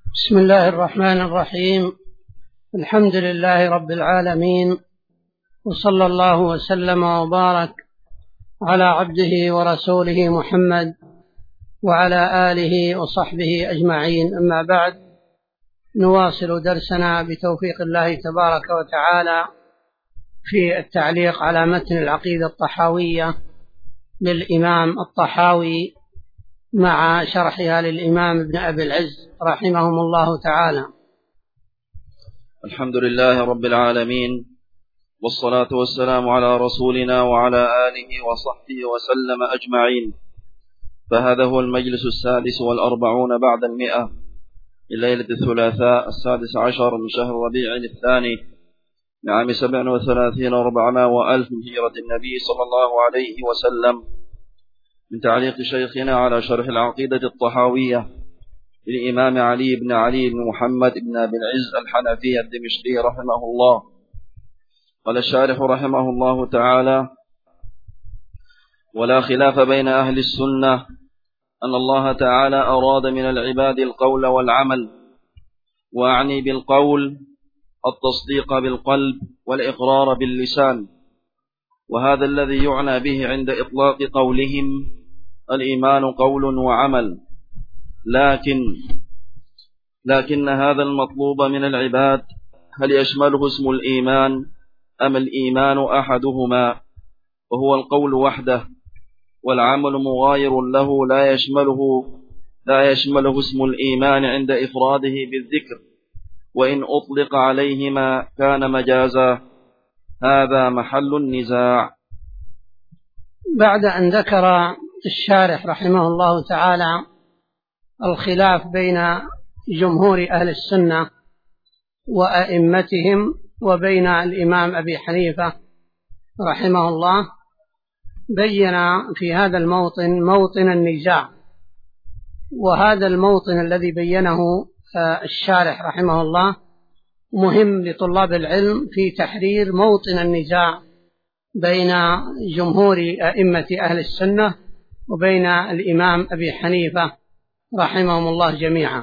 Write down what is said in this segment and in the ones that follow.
بسم الله الرحمن الرحيم. الحمد لله رب العالمين، وصلى الله وسلم وبارك على عبده ورسوله محمد وعلى آله وصحبه أجمعين. أما بعد، نواصل درسنا بتوفيق الله تبارك وتعالى في التعليق على متن العقيدة الطحاوية للإمام الطحاوي مع شرحها للإمام ابن أبي العز رحمهم الله تعالى. الحمد لله رب العالمين، والصلاة والسلام على رسولنا وعلى آله وصحبه وسلم أجمعين. فهذا هو المجلس 46 بعد 100 الليلة الثلاثاء 16 من شهر ربيع الثاني لعام 37 و400 وألف من هجرة النبي صلى الله عليه وسلم، من تعليق شيخنا على شرح العقيدة الطحاوية للإمام علي بن محمد بن أبي العز الحنفي الدمشقي رحمه الله. قال الشارح رحمه الله تعالى: ولا خلاف بين أهل السنة أن الله تعالى أراد من العباد القول والعمل، وأعني بالقول التصديق بالقلب والإقرار باللسان، وهذا الذي يعنى به عند إطلاق قولهم الإيمان قول وعمل، لكن هذا المطلوب من العباد هل يشمله اسم الإيمان أم الإيمان أحدهما، وهو القول وحده، والعمل مغاير له لا يشمله اسم الإيمان عند إفراده بالذكر، وإن أطلق عليهما كان مجازا. هذا محل النزاع. بعد أن ذكر الشارح رحمه الله تعالى الخلاف بين جمهور أهل السنة وأئمتهم وبين الإمام أبي حنيفة رحمه الله، بين في هذا الموطن موطن النزاع، وهذا الموطن الذي بينه الشارح رحمه الله مهم لطلاب العلم في تحرير موطن النزاع بين جمهور أئمة أهل السنة وبين الإمام أبي حنيفة رحمهم الله جميعا.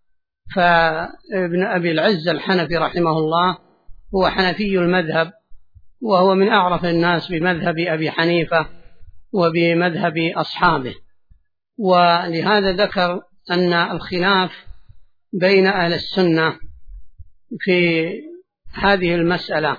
فابن أبي العز الحنفي رحمه الله هو حنفي المذهب، وهو من أعرف الناس بمذهب أبي حنيفة وبمذهب أصحابه، ولهذا ذكر أن الخلاف بين أهل السنة في هذه المسألة.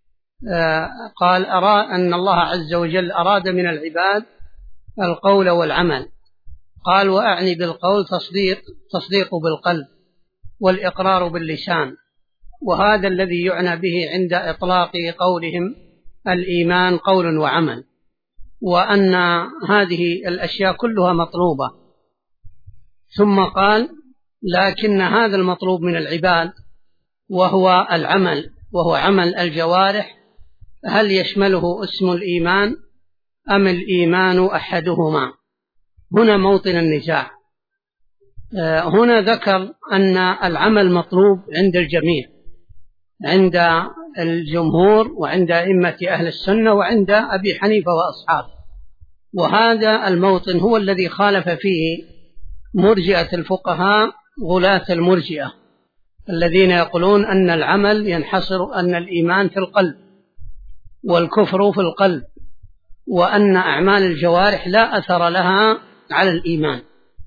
قال: أرى أن الله عز وجل أراد من العباد القول والعمل. قال: وأعني بالقول تصديق بالقلب والإقرار باللسان، وهذا الذي يعنى به عند إطلاق قولهم الإيمان قول وعمل، وأن هذه الأشياء كلها مطلوبة. ثم قال: لكن هذا المطلوب من العباد وهو العمل، وهو عمل الجوارح، هل يشمله اسم الإيمان أم الإيمان أحدهما؟ هنا موطن النزاع. هنا ذكر أن العمل مطلوب عند الجميع، عند الجمهور وعند أئمة أهل السنة وعند أبي حنيفة وأصحابه، وهذا الموطن هو الذي خالف فيه مرجئة الفقهاء غلاة المرجئة الذين يقولون أن العمل ينحصر، أن الإيمان في القلب والكفر في القلب، وأن أعمال الجوارح لا أثر لها على الإيمان.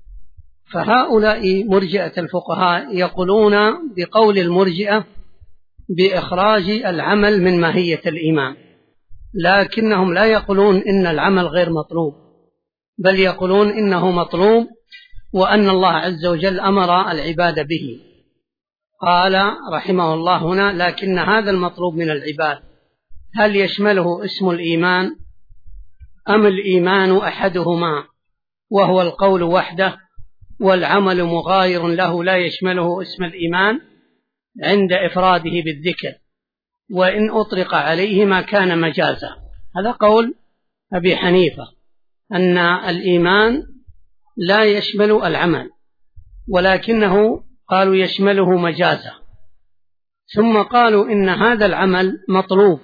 فهؤلاء مرجئة الفقهاء يقولون بقول المرجئة بإخراج العمل من ماهية الإيمان، لكنهم لا يقولون إن العمل غير مطلوب، بل يقولون إنه مطلوب، وأن الله عز وجل أمر العباد به. قال رحمه الله هنا: لكن هذا المطلوب من العباد هل يشمله اسم الإيمان أم الإيمان أحدهما، وهو القول وحده، والعمل مغاير له لا يشمله اسم الإيمان عند إفراده بالذكر، وإن أطلق عليه ما كان مجازا. هذا قول أبي حنيفة، أن الإيمان لا يشمل العمل، ولكنه قالوا يشمله مجازا. ثم قالوا إن هذا العمل مطلوب،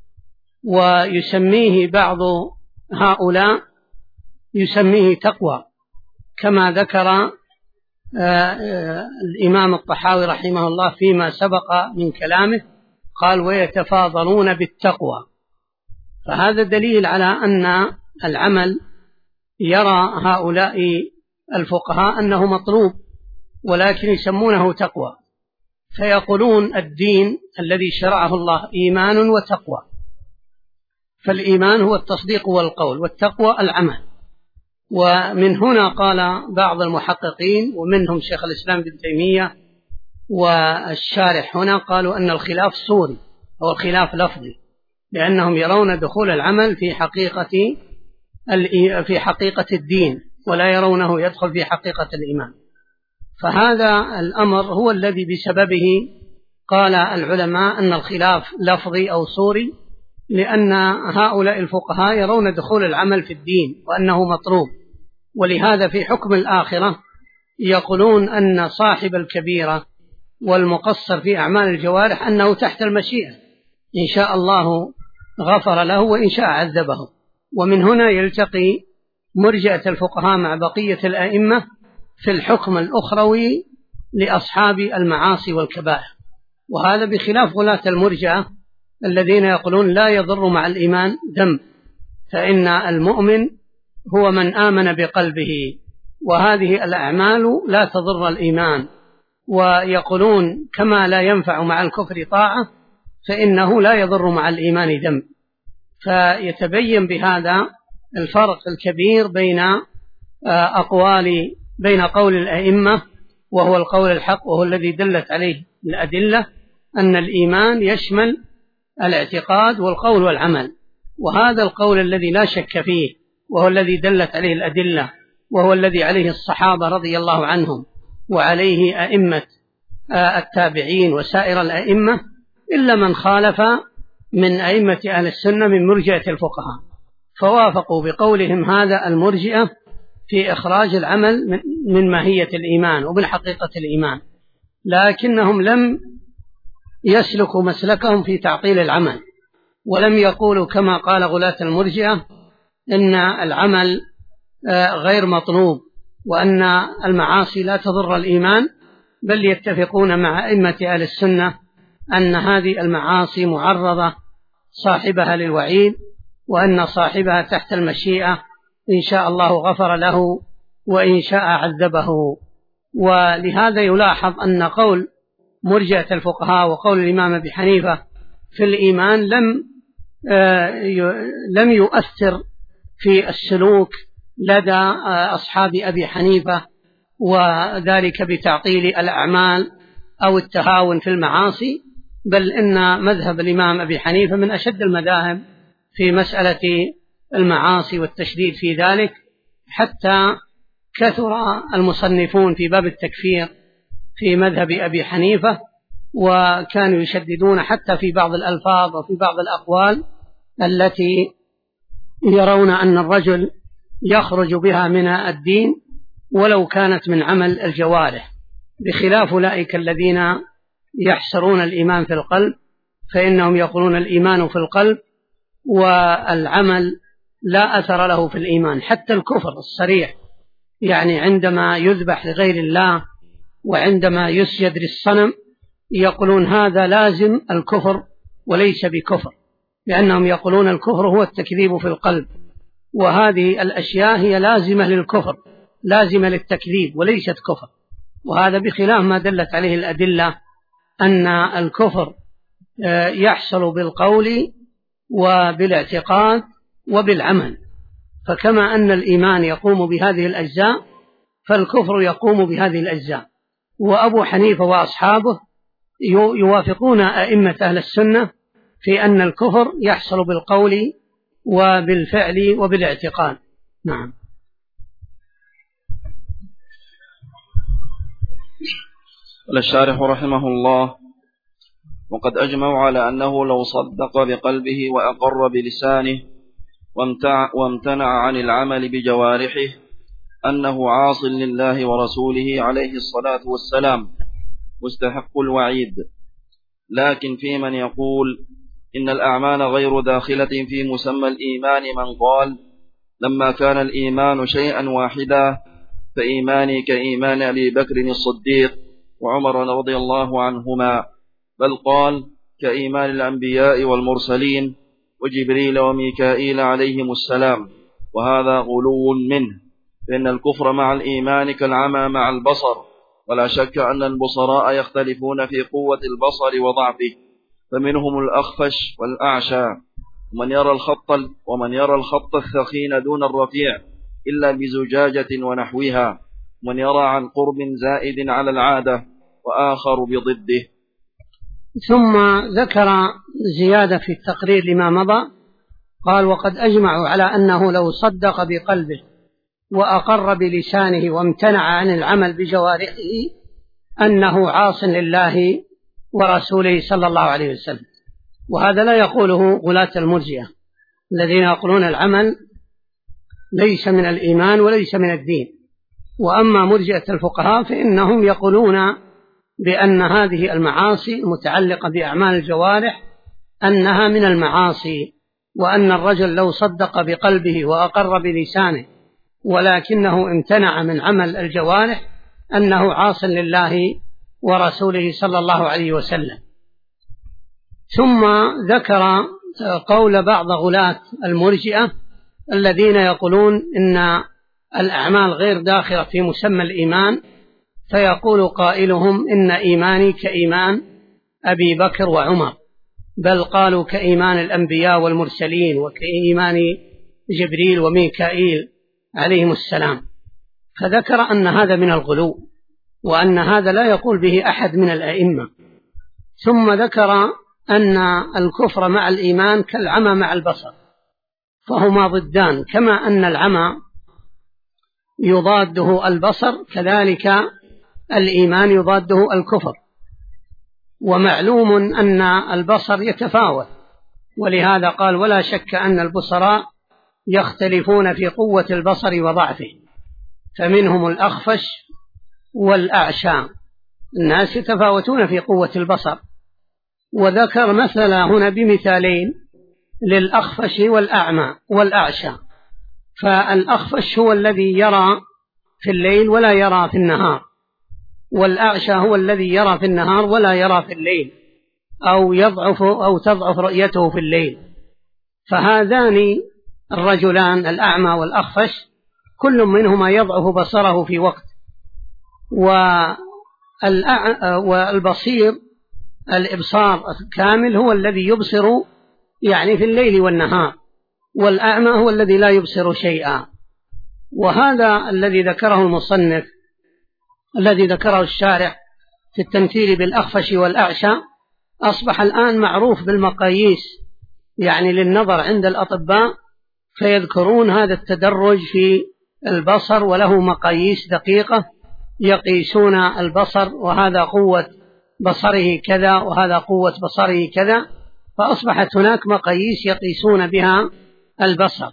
ويسميه بعض هؤلاء يسميه تقوى، كما ذكر الإمام الطحاوي رحمه الله فيما سبق من كلامه قال ويتفاضلون بالتقوى، فهذا دليل على أن العمل يرى هؤلاء الفقهاء أنه مطلوب ولكن يسمونه تقوى، فيقولون الدين الذي شرعه الله إيمان وتقوى، فالإيمان هو التصديق والقول، والتقوى العمل. ومن هنا قال بعض المحققين ومنهم شيخ الإسلام ابن تيمية والشارح هنا قالوا أن الخلاف صوري أو الخلاف لفظي، لأنهم يرون دخول العمل في حقيقة الدين ولا يرونه يدخل في حقيقة الإيمان. فهذا الأمر هو الذي بسببه قال العلماء أن الخلاف لفظي أو صوري، لأن هؤلاء الفقهاء يرون دخول العمل في الدين وأنه مطلوب. ولهذا في حكم الآخرة يقولون أن صاحب الكبيرة والمقصر في أعمال الجوارح أنه تحت المشيئة، إن شاء الله غفر له وإن شاء عذبه. ومن هنا يلتقي مرجئة الفقهاء مع بقية الأئمة في الحكم الأخروي لأصحاب المعاصي والكبائر، وهذا بخلاف غلاة المرجئة الذين يقولون لا يضر مع الإيمان ذنب، فإن المؤمن هو من آمن بقلبه وهذه الأعمال لا تضر الإيمان، ويقولون كما لا ينفع مع الكفر طاعة فإنه لا يضر مع الإيمان ذنب. فيتبين بهذا الفرق الكبير بين قول الأئمة وهو القول الحق وهو الذي دلت عليه الأدلة، أن الإيمان يشمل الاعتقاد والقول والعمل، وهذا القول الذي لا شك فيه وهو الذي دلت عليه الأدلة وهو الذي عليه الصحابة رضي الله عنهم وعليه أئمة التابعين وسائر الأئمة، إلا من خالف من أئمة أهل السنة من مرجئة الفقهاء، فوافقوا بقولهم هذا المرجئة في إخراج العمل من ماهية الإيمان ومن حقيقة الإيمان، لكنهم لم يسلكوا مسلكهم في تعطيل العمل، ولم يقولوا كما قال غلاة المرجئة إن العمل غير مطلوب وأن المعاصي لا تضر الإيمان، بل يتفقون مع أئمة أهل السنة أن هذه المعاصي معرضة صاحبها للوعيد، وأن صاحبها تحت المشيئة، إن شاء الله غفر له وإن شاء عذبه. ولهذا يلاحظ أن قول مرجئة الفقهاء وقول الإمام أبي حنيفة في الإيمان لم يؤثر في السلوك لدى أصحاب أبي حنيفة، وذلك بتعطيل الأعمال أو التهاون في المعاصي، بل إن مذهب الإمام أبي حنيفة من أشد المذاهب في مسألة المعاصي والتشديد في ذلك، حتى كثر المصنفون في باب التكفير في مذهب أبي حنيفة، وكانوا يشددون حتى في بعض الألفاظ وفي بعض الأقوال التي يرون أن الرجل يخرج بها من الدين ولو كانت من عمل الجوارح، بخلاف أولئك الذين يحصرون الإيمان في القلب، فإنهم يقولون الإيمان في القلب والعمل لا أثر له في الإيمان. حتى الكفر الصريح، يعني عندما يذبح لغير الله وعندما يسجد للصنم يقولون هذا لازم الكفر وليس بكفر، لأنهم يقولون الكفر هو التكذيب في القلب، وهذه الأشياء هي لازمة للكفر، لازمة للتكذيب وليست كفر. وهذا بخلاف ما دلت عليه الأدلة أن الكفر يحصل بالقول وبالاعتقاد وبالعمل، فكما أن الإيمان يقوم بهذه الأجزاء فالكفر يقوم بهذه الأجزاء. وأبو حنيفة وأصحابه يوافقون أئمة أهل السنة في أن الكفر يحصل بالقول وبالفعل وبالاعتقاد. نعم. الشارح رحمه الله: وقد أجمعوا على أنه لو صدق بقلبه وأقر بلسانه وامتنع عن العمل بجوارحه أنه عاص لله ورسوله عليه الصلاة والسلام مستحق الوعيد. لكن في من يقول إن الأعمال غير داخلة في مسمى الإيمان من قال لما كان الإيمان شيئا واحدا فإيماني كإيمان أبي بكر الصديق وعمر رضي الله عنهما، بل قال كإيمان الأنبياء والمرسلين وجبريل وميكائيل عليهم السلام، وهذا غلو منه، فإن الكفر مع الإيمان كالعمى مع البصر، ولا شك أن البصراء يختلفون في قوة البصر وضعفه، فمنهم الأخفش والأعشى، ومن يرى الخط الثخين دون الرفيع إلا بزجاجة ونحوها، ومن يرى عن قرب زائد على العادة، وآخر بضده. ثم ذكر زيادة في التقرير لما مضى، قال وقد أجمعوا على أنه لو صدق بقلبه وأقر بلسانه وامتنع عن العمل بجوارحه أنه عاص لله ورسوله صلى الله عليه وسلم. وهذا لا يقوله غلاة المرجئة الذين يقولون العمل ليس من الإيمان وليس من الدين. وأما مرجئة الفقهاء فإنهم يقولون بأن هذه المعاصي المتعلقة بأعمال الجوارح أنها من المعاصي، وأن الرجل لو صدق بقلبه وأقر بلسانه ولكنه امتنع من عمل الجوارح أنه عاص لله ورسوله صلى الله عليه وسلم. ثم ذكر قول بعض غلاة المرجئة الذين يقولون إن الأعمال غير داخلة في مسمى الإيمان، فيقول قائلهم إن إيماني كإيمان أبي بكر وعمر، بل قالوا كإيمان الأنبياء والمرسلين وكإيمان جبريل وميكائيل عليهم السلام. فذكر أن هذا من الغلو، وأن هذا لا يقول به أحد من الأئمة. ثم ذكر أن الكفر مع الإيمان كالعمى مع البصر، فهما ضدان، كما أن العمى يضاده البصر كذلك الإيمان يضاده الكفر. ومعلوم أن البصر يتفاوت، ولهذا قال ولا شك أن البصراء يختلفون في قوة البصر وضعفه، فمنهم الأخفش والأعشى، الناس يتفاوتون في قوة البصر. وذكر مثلا هنا بمثالين للأخفش والأعمى والأعشى، فالأخفش هو الذي يرى في الليل ولا يرى في النهار، والأعشى هو الذي يرى في النهار ولا يرى في الليل، أو تضعف رؤيته في الليل. فهذان الرجلان الأعمى والأخفش كل منهما يضعف بصره في وقت، والبصير الإبصار الكامل هو الذي يبصر يعني في الليل والنهار، والأعمى هو الذي لا يبصر شيئا. وهذا الذي ذكره المصنف الذي ذكره الشارح في التمثيل بالأخفش والأعشى أصبح الآن معروف بالمقاييس يعني للنظر عند الأطباء، فيذكرون هذا التدرج في البصر وله مقاييس دقيقة يقيسون البصر، وهذا قوة بصره كذا وهذا قوة بصره كذا، فأصبحت هناك مقاييس يقيسون بها البصر.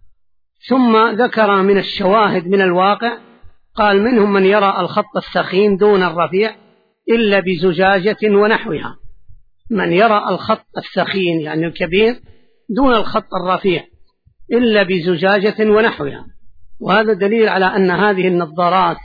ثم ذكر من الشواهد من الواقع، قال منهم من يرى الخط الثخين دون الرفيع إلا بزجاجة ونحوها، من يرى الخط الثخين يعني الكبير دون الخط الرفيع إلا بزجاجة ونحوها. وهذا دليل على أن هذه النظارات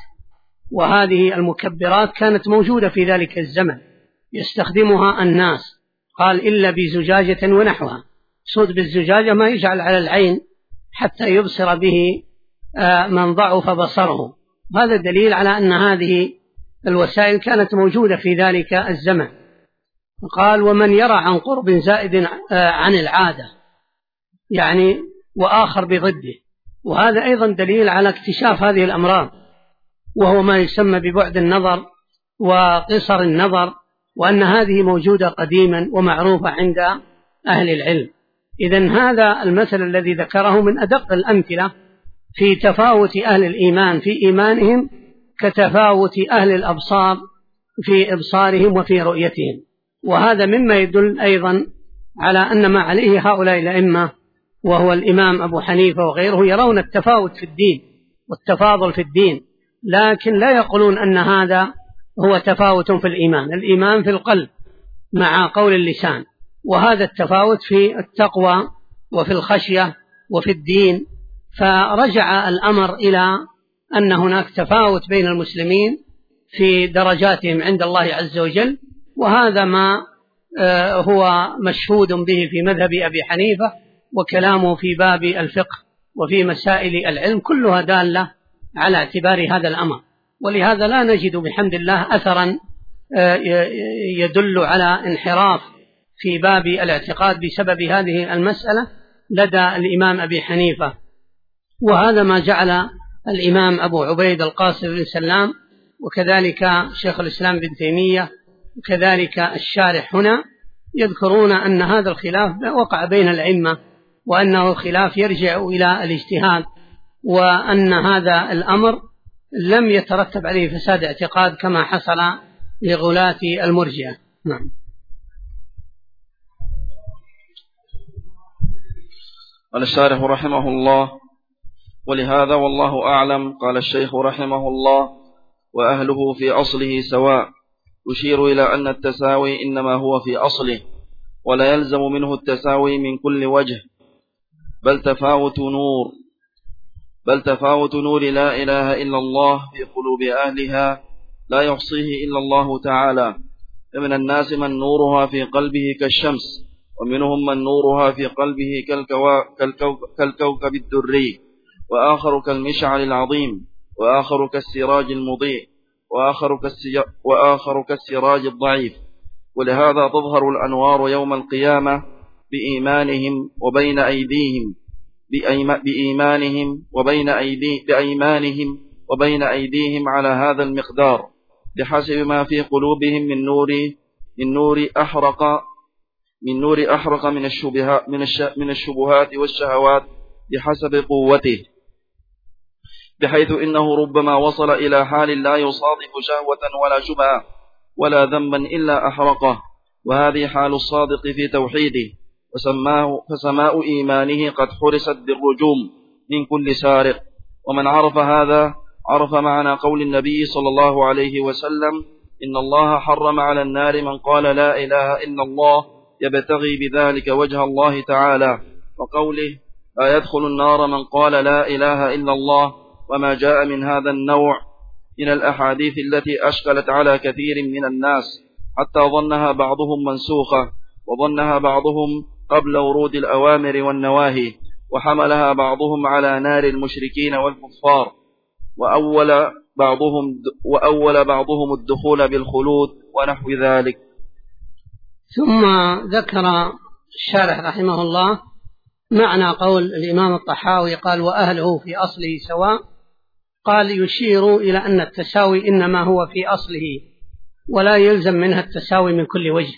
وهذه المكبرات كانت موجودة في ذلك الزمن يستخدمها الناس، قال إلا بزجاجة ونحوها، صد بالزجاجة ما يجعل على العين حتى يبصر به من ضعف بصره. هذا دليل على أن هذه الوسائل كانت موجودة في ذلك الزمن. قال ومن يرى عن قرب زائد عن العادة يعني وآخر بضده، وهذا أيضا دليل على اكتشاف هذه الأمراض، وهو ما يسمى ببعد النظر وقصر النظر، وأن هذه موجودة قديما ومعروفة عند أهل العلم. إذن هذا المثل الذي ذكره من أدق الأمثلة في تفاوت أهل الإيمان في إيمانهم كتفاوت أهل الأبصار في إبصارهم وفي رؤيتهم. وهذا مما يدل أيضا على أن ما عليه هؤلاء الأئمة وهو الإمام أبو حنيفة وغيره يرون التفاوت في الدين والتفاضل في الدين، لكن لا يقولون أن هذا هو تفاوت في الإيمان. الإيمان في القلب مع قول اللسان، وهذا التفاوت في التقوى وفي الخشية وفي الدين. فرجع الأمر إلى أن هناك تفاوت بين المسلمين في درجاتهم عند الله عز وجل، وهذا ما هو مشهود به في مذهب أبي حنيفة، وكلامه في باب الفقه وفي مسائل العلم كلها دالة على اعتبار هذا الأمر. ولهذا لا نجد بحمد الله أثرا يدل على انحراف في باب الاعتقاد بسبب هذه المسألة لدى الإمام أبي حنيفة. وهذا ما جعل الإمام أبو عبيد القاسم بن سلام وكذلك شيخ الإسلام بن تيمية وكذلك الشارح هنا يذكرون أن هذا الخلاف وقع بين الأئمة، وأنه خلاف يرجع إلى الاجتهاد، وأن هذا الأمر لم يترتب عليه فساد اعتقاد كما حصل لغلاة المرجئة. نعم. قال الشارح رحمه الله: ولهذا والله أعلم قال الشيخ رحمه الله: وأهله في أصله سواء، يشير إلى أن التساوي إنما هو في أصله، ولا يلزم منه التساوي من كل وجه، بل تفاوت نور لا إله إلا الله في قلوب أهلها لا يحصيه إلا الله تعالى. فمن الناس من نورها في قلبه كالشمس، ومنهم من نورها في قلبه كالكوكب الدري، وآخر كالمشعل العظيم، وآخر كالسراج المضيء، وآخر كالسراج الضعيف. ولهذا تظهر الأنوار يوم القيامة بإيمانهم وبين أيديهم على هذا المقدار، بحسب ما في قلوبهم من نور أحرق من الشبهات والشهوات بحسب قوته، بحيث إنه ربما وصل إلى حال لا يصادف شهوة ولا شبهة ولا ذنبا إلا أحرقه، وهذه حال الصادق في توحيده. فسماء إيمانه قد حرست بالرجوم من كل سارق. ومن عرف هذا عرف معنى قول النبي صلى الله عليه وسلم: إن الله حرم على النار من قال لا إله إلا الله يبتغي بذلك وجه الله تعالى، وقوله: لا يدخل النار من قال لا إله إلا الله، وما جاء من هذا النوع من الأحاديث التي أشكلت على كثير من الناس حتى ظنها بعضهم منسوخة، وظنها بعضهم قبل ورود الأوامر والنواهي، وحملها بعضهم على نار المشركين والكفار، وأول بعضهم الدخول بالخلود ونحو ذلك. ثم ذكر الشارح رحمه الله معنى قول الإمام الطحاوي قال: وأهله في أصله سواء. قال: يشير إلى أن التساوي إنما هو في أصله، ولا يلزم منها التساوي من كل وجه.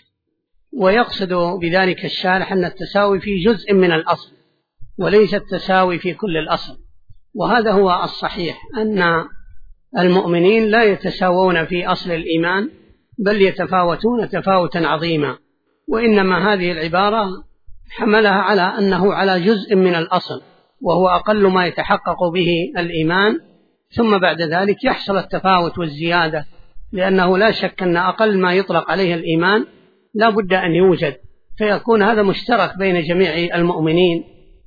ويقصد بذلك الشارح أن التساوي في جزء من الأصل، وليس التساوي في كل الأصل. وهذا هو الصحيح، أن المؤمنين لا يتساوون في أصل الإيمان، بل يتفاوتون تفاوتا عظيما. وإنما هذه العبارة حملها على أنه على جزء من الأصل، وهو أقل ما يتحقق به الإيمان، ثم بعد ذلك يحصل التفاوت والزيادة، لأنه لا شك أن أقل ما يطلق عليه الإيمان لا بد أن يوجد، فيكون هذا مشترك بين جميع المؤمنين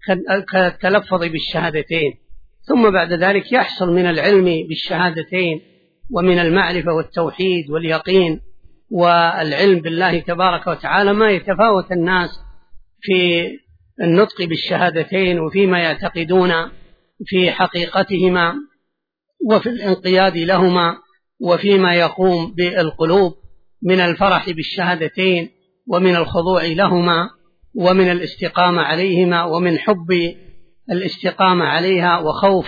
كالتلفظ بالشهادتين. ثم بعد ذلك يحصل من العلم بالشهادتين ومن المعرفة والتوحيد واليقين والعلم بالله تبارك وتعالى ما يتفاوت الناس في النطق بالشهادتين وفيما يعتقدون في حقيقتهما وفي الانقياد لهما، وفيما يقوم بالقلوب من الفرح بالشهادتين ومن الخضوع لهما ومن الاستقامة عليهما ومن حب الاستقامة عليها وخوف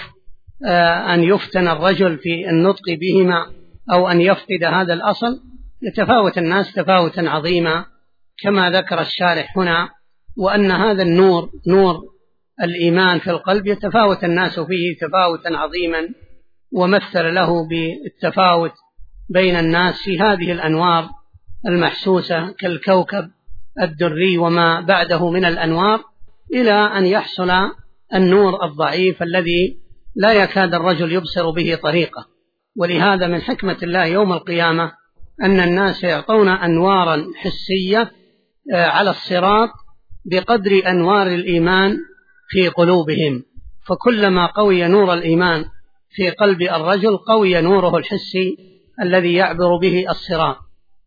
أن يفتن الرجل في النطق بهما أو أن يفقد هذا الأصل. يتفاوت الناس تفاوتا عظيما كما ذكر الشارح هنا، وأن هذا النور نور الإيمان في القلب يتفاوت الناس فيه تفاوتا عظيما، ومثل له بالتفاوت بين الناس في هذه الأنوار المحسوسة كالكوكب الدري وما بعده من الأنوار، إلى أن يحصل النور الضعيف الذي لا يكاد الرجل يبصر به طريقه. ولهذا من حكمة الله يوم القيامة أن الناس يعطون أنوارا حسية على الصراط بقدر أنوار الإيمان في قلوبهم، فكلما قوي نور الإيمان في قلب الرجل قوي نوره الحسي الذي يعبر به الصراط،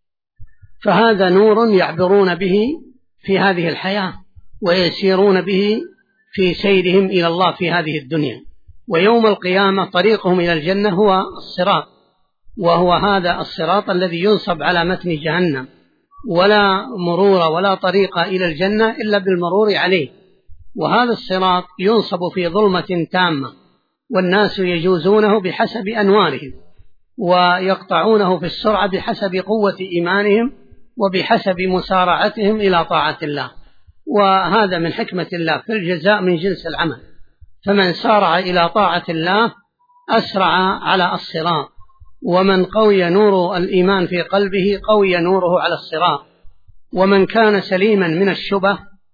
فهذا نور يعبرون به في هذه الحياة ويسيرون به في سيرهم إلى الله في هذه الدنيا، ويوم القيامة طريقهم إلى الجنة هو الصراط، وهو هذا الصراط الذي ينصب على متن جهنم، ولا مرور ولا طريق إلى الجنة إلا بالمرور عليه. وهذا الصراط ينصب في ظلمة تامة، والناس يجوزونه بحسب أنوارهم، ويقطعونه في السرعة بحسب قوة إيمانهم وبحسب مسارعتهم إلى طاعة الله، وهذا من حكمة الله، في الجزاء من جنس العمل، فمن سارع إلى طاعة الله أسرع على الصراط، ومن قوي نور الإيمان في قلبه قوي نوره على الصراط، ومن كان سليما من الشبه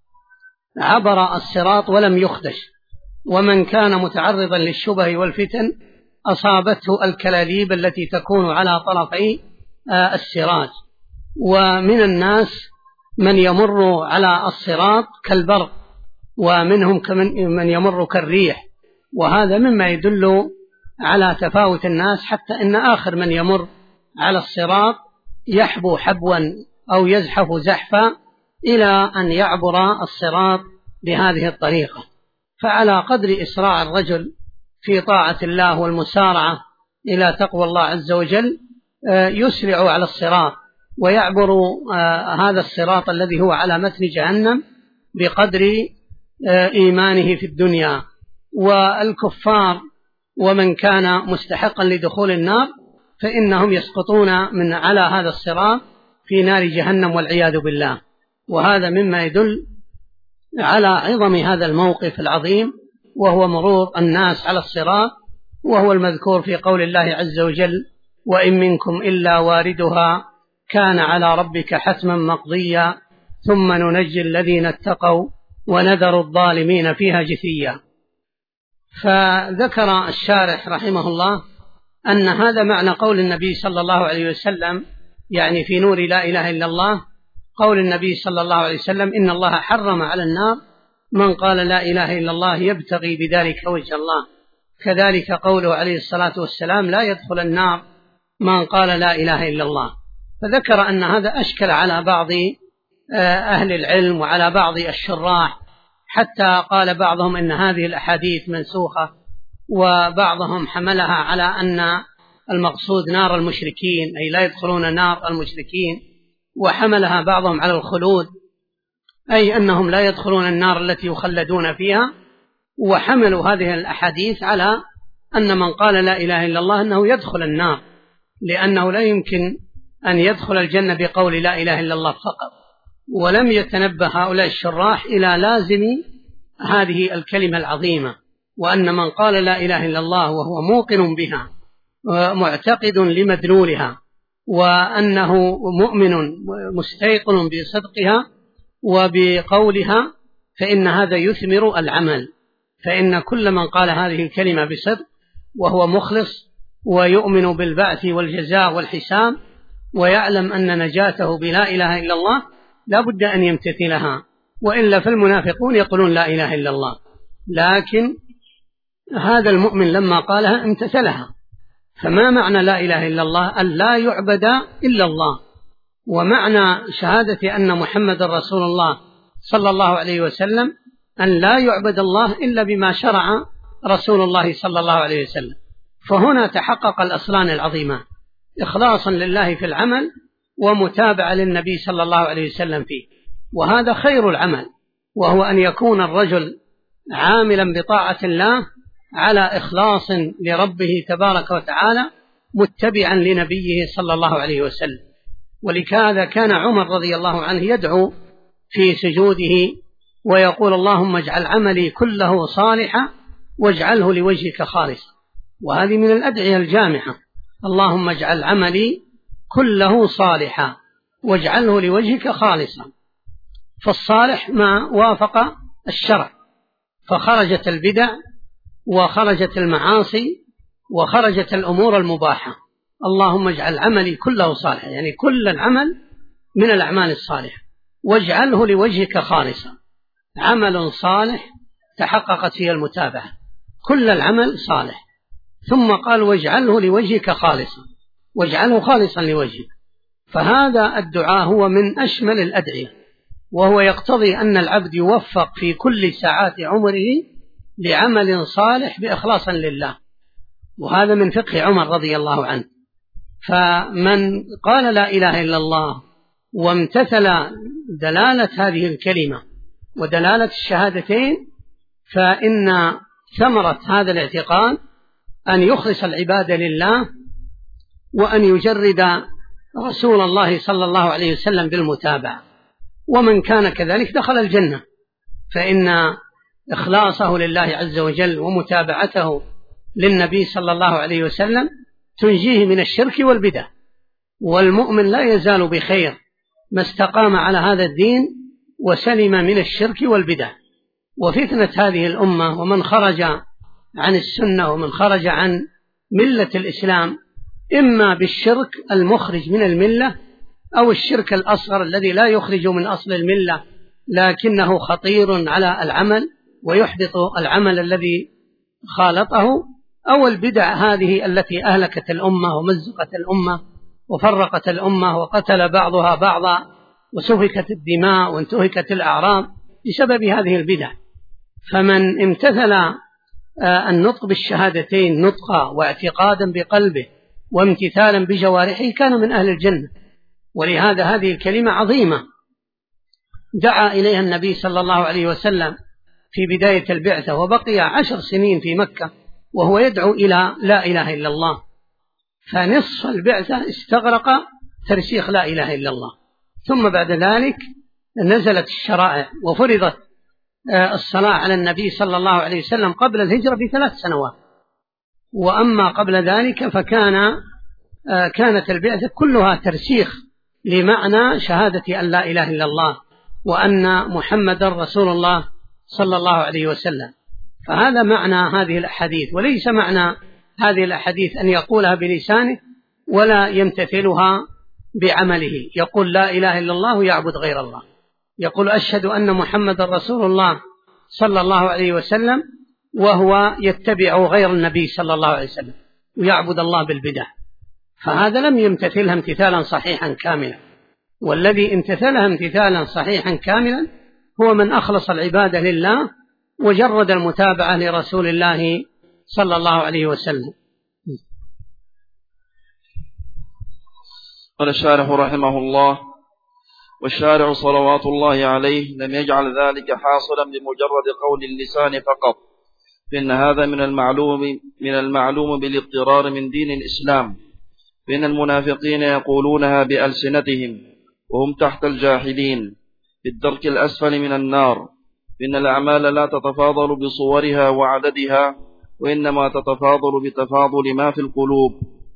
عبر الصراط ولم يخدش، ومن كان متعرضا للشبه والفتن أصابته الكلاليب التي تكون على طرفي السراج. ومن الناس من يمر على الصراط كالبرق، ومنهم من يمر كالريح، وهذا مما يدل على تفاوت الناس، حتى إن آخر من يمر على الصراط يحبو حبوا أو يزحف زحفا إلى أن يعبر الصراط بهذه الطريقة. فعلى قدر إسراع الرجل في طاعة الله والمسارعة إلى تقوى الله عز وجل يسرع على الصراط ويعبر هذا الصراط الذي هو على متن جهنم بقدر إيمانه في الدنيا. والكفار ومن كان مستحقا لدخول النار فإنهم يسقطون من على هذا الصراط في نار جهنم والعياذ بالله. وهذا مما يدل على عظم هذا الموقف العظيم، وهو مرور الناس على الصراط، وهو المذكور في قول الله عز وجل: وإن منكم إلا واردها كان على ربك حتما مقضيا ثم ننجي الذين اتقوا ونذر الظالمين فيها جثيا. فذكر الشارح رحمه الله أن هذا معنى قول النبي صلى الله عليه وسلم، يعني في نور لا إله إلا الله، قول النبي صلى الله عليه وسلم: إن الله حرم على النار من قال لا إله إلا الله يبتغي بذلك وجه الله. كذلك قوله عليه الصلاة والسلام: لا يدخل النار من قال لا إله إلا الله. فذكر أن هذا أشكل على بعض أهل العلم وعلى بعض الشراح، حتى قال بعضهم إن هذه الأحاديث منسوخة، وبعضهم حملها على أن المقصود نار المشركين، أي لا يدخلون نار المشركين، وحملها بعضهم على الخلود، أي أنهم لا يدخلون النار التي يخلدون فيها. وحملوا هذه الأحاديث على أن من قال لا إله إلا الله أنه يدخل النار، لأنه لا يمكن أن يدخل الجنة بقول لا إله إلا الله فقط. ولم يتنبه هؤلاء الشراح إلى لازم هذه الكلمة العظيمة، وأن من قال لا إله إلا الله وهو موقن بها معتقد لمدلولها، وأنه مؤمن مستيقن بصدقها وبقولها، فإن هذا يثمر العمل. فإن كل من قال هذه الكلمة بصدق وهو مخلص ويؤمن بالبعث والجزاء والحساب ويعلم أن نجاته بلا إله إلا الله لا بد أن يمتثلها، وإلا فالمنافقون يقولون لا إله إلا الله، لكن هذا المؤمن لما قالها امتثلها. فما معنى لا إله إلا الله؟ أن لا يعبد إلا الله. ومعنى شهادة أن محمد رسول الله صلى الله عليه وسلم أن لا يعبد الله إلا بما شرع رسول الله صلى الله عليه وسلم. فهنا تحقق الأصلان العظيمان: إخلاصا لله في العمل، ومتابعة للنبي صلى الله عليه وسلم فيه. وهذا خير العمل، وهو أن يكون الرجل عاملا بطاعة الله على إخلاص لربه تبارك وتعالى، متبعا لنبيه صلى الله عليه وسلم. ولكذا كان عمر رضي الله عنه يدعو في سجوده ويقول: اللهم اجعل عملي كله صالحا واجعله لوجهك خالصا. وهذه من الأدعية الجامعة: اللهم اجعل عملي كله صالحا واجعله لوجهك خالصا. فالصالح ما وافق الشرع، فخرجت البدع وخرجت المعاصي وخرجت الأمور المباحة. اللهم اجعل عملي كله صالحا، يعني كل العمل من الأعمال الصالحة، واجعله لوجهك خالصا. عمل صالح تحققت فيه المتابعة، كل العمل صالح. ثم قال واجعله لوجهك خالصا، واجعله خالصا لوجهك. فهذا الدعاء هو من أشمل الأدعية، وهو يقتضي أن العبد يوفق في كل ساعات عمره لعمل صالح بإخلاص لله، وهذا من فقه عمر رضي الله عنه. فمن قال لا إله إلا الله وامتثل دلالة هذه الكلمة ودلالة الشهادتين، فإن ثمرة هذا الاعتقاد أن يخلص العبادة لله، وأن يجرد رسول الله صلى الله عليه وسلم بالمتابعة. ومن كان كذلك دخل الجنة، فإن إخلاصه لله عز وجل ومتابعته للنبي صلى الله عليه وسلم تنجيه من الشرك والبدع. والمؤمن لا يزال بخير ما استقام على هذا الدين وسلم من الشرك والبدع. وفتنة هذه الأمة ومن خرج عن السنة ومن خرج عن ملة الإسلام إما بالشرك المخرج من الملة أو الشرك الأصغر الذي لا يخرج من أصل الملة لكنه خطير على العمل ويحبط العمل الذي خالطه، أو البدع هذه التي أهلكت الأمة ومزقت الأمة وفرقت الأمة وقتل بعضها بعضا وسفكت الدماء وانتهكت الأعراض بسبب هذه البدع. فمن امتثل النطق بالشهادتين نطقا واعتقادا بقلبه وامتثالا بجوارحه كان من أهل الجنة. ولهذا هذه الكلمة عظيمة دعا إليها النبي صلى الله عليه وسلم في بداية البعثة، وبقي 10 سنين في مكة وهو يدعو إلى لا إله إلا الله، فنصف البعثة استغرق ترسيخ لا إله إلا الله. ثم بعد ذلك نزلت الشرائع وفرضت الصلاة على النبي صلى الله عليه وسلم قبل الهجرة ب3 سنوات. وأما قبل ذلك كانت البعثة كلها ترسيخ لمعنى شهادة أن لا إله إلا الله وأن محمد رسول الله صلى الله عليه وسلم. فهذا معنى هذه الأحاديث، وليس معنى هذه الأحاديث أن يقولها بلسانه ولا يمتثلها بعمله. يقول لا إله إلا الله ويعبد غير الله، يقول أشهد أن محمد رسول الله صلى الله عليه وسلم وهو يتبع غير النبي صلى الله عليه وسلم ويعبد الله بالبدع، فهذا لم يمتثلها امتثالا صحيحا كاملا. والذي امتثلها امتثالا صحيحا كاملا هو من أخلص العبادة لله وجرد المتابعة لرسول الله صلى الله عليه وسلم. قال الشارح رحمه الله: والشارع صلوات الله عليه لم يجعل ذلك حاصلا بمجرد قول اللسان فقط، فإن هذا من المعلوم بالاضطرار من دين الإسلام، فإن المنافقين يقولونها بألسنتهم وهم تحت الجاحدين في الدرك الأسفل من النار، فإن الأعمال لا تتفاضل بصورها وعددها، وإنما تتفاضل بتفاضل ما في القلوب.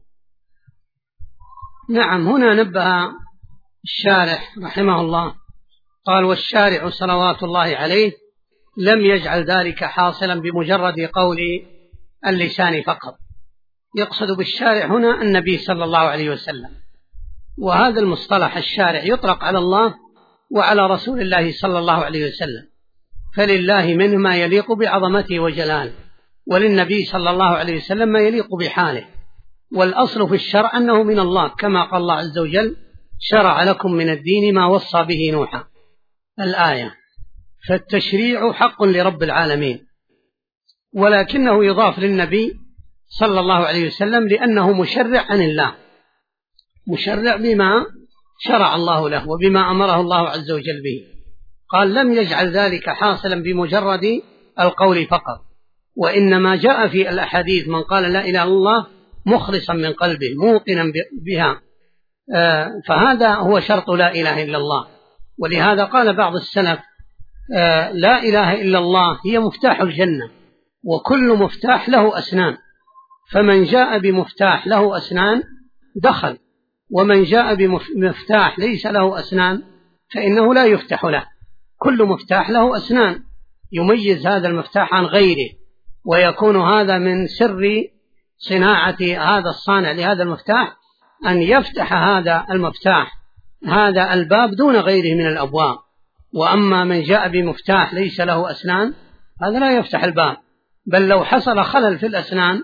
نعم، هنا نبه الشارح رحمه الله قال: والشارع صلوات الله عليه لم يجعل ذلك حاصلا بمجرد قول اللسان فقط. يقصد بالشارع هنا النبي صلى الله عليه وسلم، وهذا المصطلح الشارع يطلق على الله وعلى رسول الله صلى الله عليه وسلم، فلله منه ما يليق بعظمته وجلاله، وللنبي صلى الله عليه وسلم ما يليق بحاله. والأصل في الشرع أنه من الله، كما قال الله عز وجل: شرع لكم من الدين ما وصى به نوحا، الآية. فالتشريع حق لرب العالمين، ولكنه يضاف للنبي صلى الله عليه وسلم لأنه مشرع عن الله، مشرع بما شرع الله له وبما أمره الله عز وجل به. قال: لم يجعل ذلك حاصلا بمجرد القول فقط، وإنما جاء في الأحاديث من قال لا إله إلا الله مخلصا من قلبه موقنا بها، فهذا هو شرط لا إله إلا الله. ولهذا قال بعض السلف: لا إله إلا الله هي مفتاح الجنة، وكل مفتاح له أسنان، فمن جاء بمفتاح له أسنان دخل، ومن جاء بمفتاح ليس له أسنان فإنه لا يفتح له. كل مفتاح له أسنان يميز هذا المفتاح عن غيره، ويكون هذا من سر صناعة هذا الصانع لهذا المفتاح أن يفتح هذا المفتاح هذا الباب دون غيره من الأبواب. وأما من جاء بمفتاح ليس له أسنان هذا لا يفتح الباب، بل لو حصل خلل في الأسنان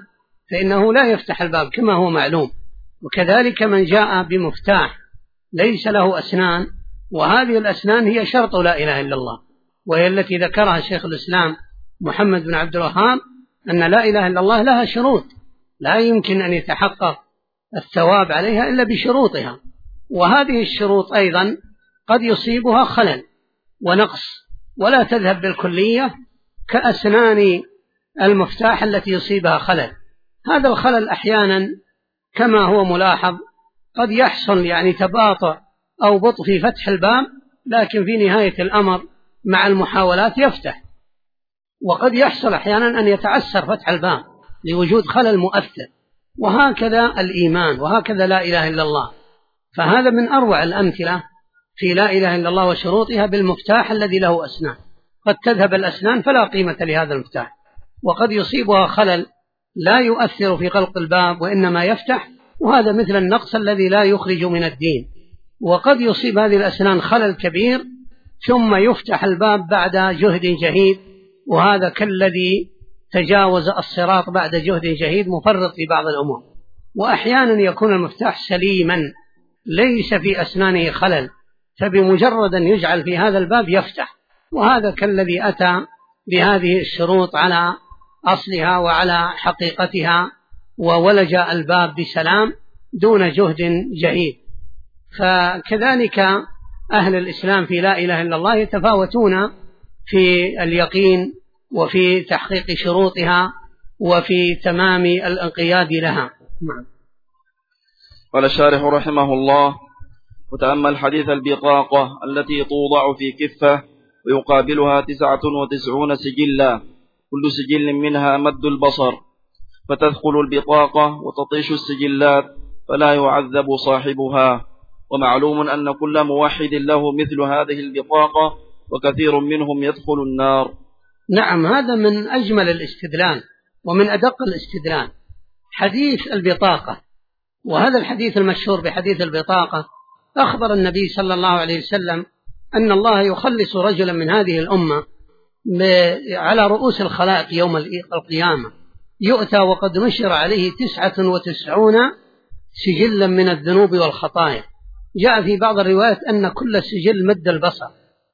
فإنه لا يفتح الباب كما هو معلوم. وكذلك من جاء بمفتاح ليس له أسنان، وهذه الأسنان هي شرط لا إله إلا الله، وهي التي ذكرها شيخ الإسلام محمد بن عبد الوهاب، أن لا إله إلا الله لها شروط لا يمكن أن يتحقق الثواب عليها إلا بشروطها، وهذه الشروط أيضا قد يصيبها خلل ونقص ولا تذهب بالكلية كأسنان المفتاح التي يصيبها خلل. هذا الخلل أحيانا كما هو ملاحظ قد يحصل يعني تباطؤ أو بطء في فتح الباب، لكن في نهاية الأمر مع المحاولات يفتح. وقد يحصل أحيانا أن يتعسر فتح الباب لوجود خلل مؤثر، وهكذا الإيمان، وهكذا لا إله إلا الله. فهذا من أروع الأمثلة في لا إله إلا الله وشروطها بالمفتاح الذي له أسنان. قد تذهب الأسنان فلا قيمة لهذا المفتاح، وقد يصيبها خلل لا يؤثر في غلق الباب وإنما يفتح، وهذا مثل النقص الذي لا يخرج من الدين. وقد يصيب هذه الأسنان خلل كبير ثم يفتح الباب بعد جهد جهيد، وهذا كالذي تجاوز الصراط بعد جهد جهيد مفرط في بعض الأمور. وأحيانا يكون المفتاح سليما ليس في أسنانه خلل، فبمجرد أن يجعل في هذا الباب يفتح، وهذا كالذي أتى بهذه الشروط على أصلها وعلى حقيقتها وولج الباب بسلام دون جهد جهيد. فكذلك أهل الإسلام في لا إله إلا الله يتفاوتون في اليقين وفي تحقيق شروطها وفي تمام الانقياد لها. قال الشارح رحمه الله: وتأمل حديث البطاقة التي توضع في كفة ويقابلها 99 سجلا، كل سجل منها مد البصر، فتدخل البطاقة وتطيش السجلات فلا يعذب صاحبها. ومعلوم أن كل موحد له مثل هذه البطاقة، وكثير منهم يدخل النار. نعم، هذا من أجمل الاستدلال ومن أدق الاستدلال حديث البطاقة. وهذا الحديث المشهور بحديث البطاقة أخبر النبي صلى الله عليه وسلم أن الله يخلص رجلا من هذه الأمة على رؤوس الخلائق يوم القيامة، يؤتى وقد نشر عليه 99 سجلا من الذنوب والخطايا. جاء في بعض الروايات أن كل سجل مد البصر،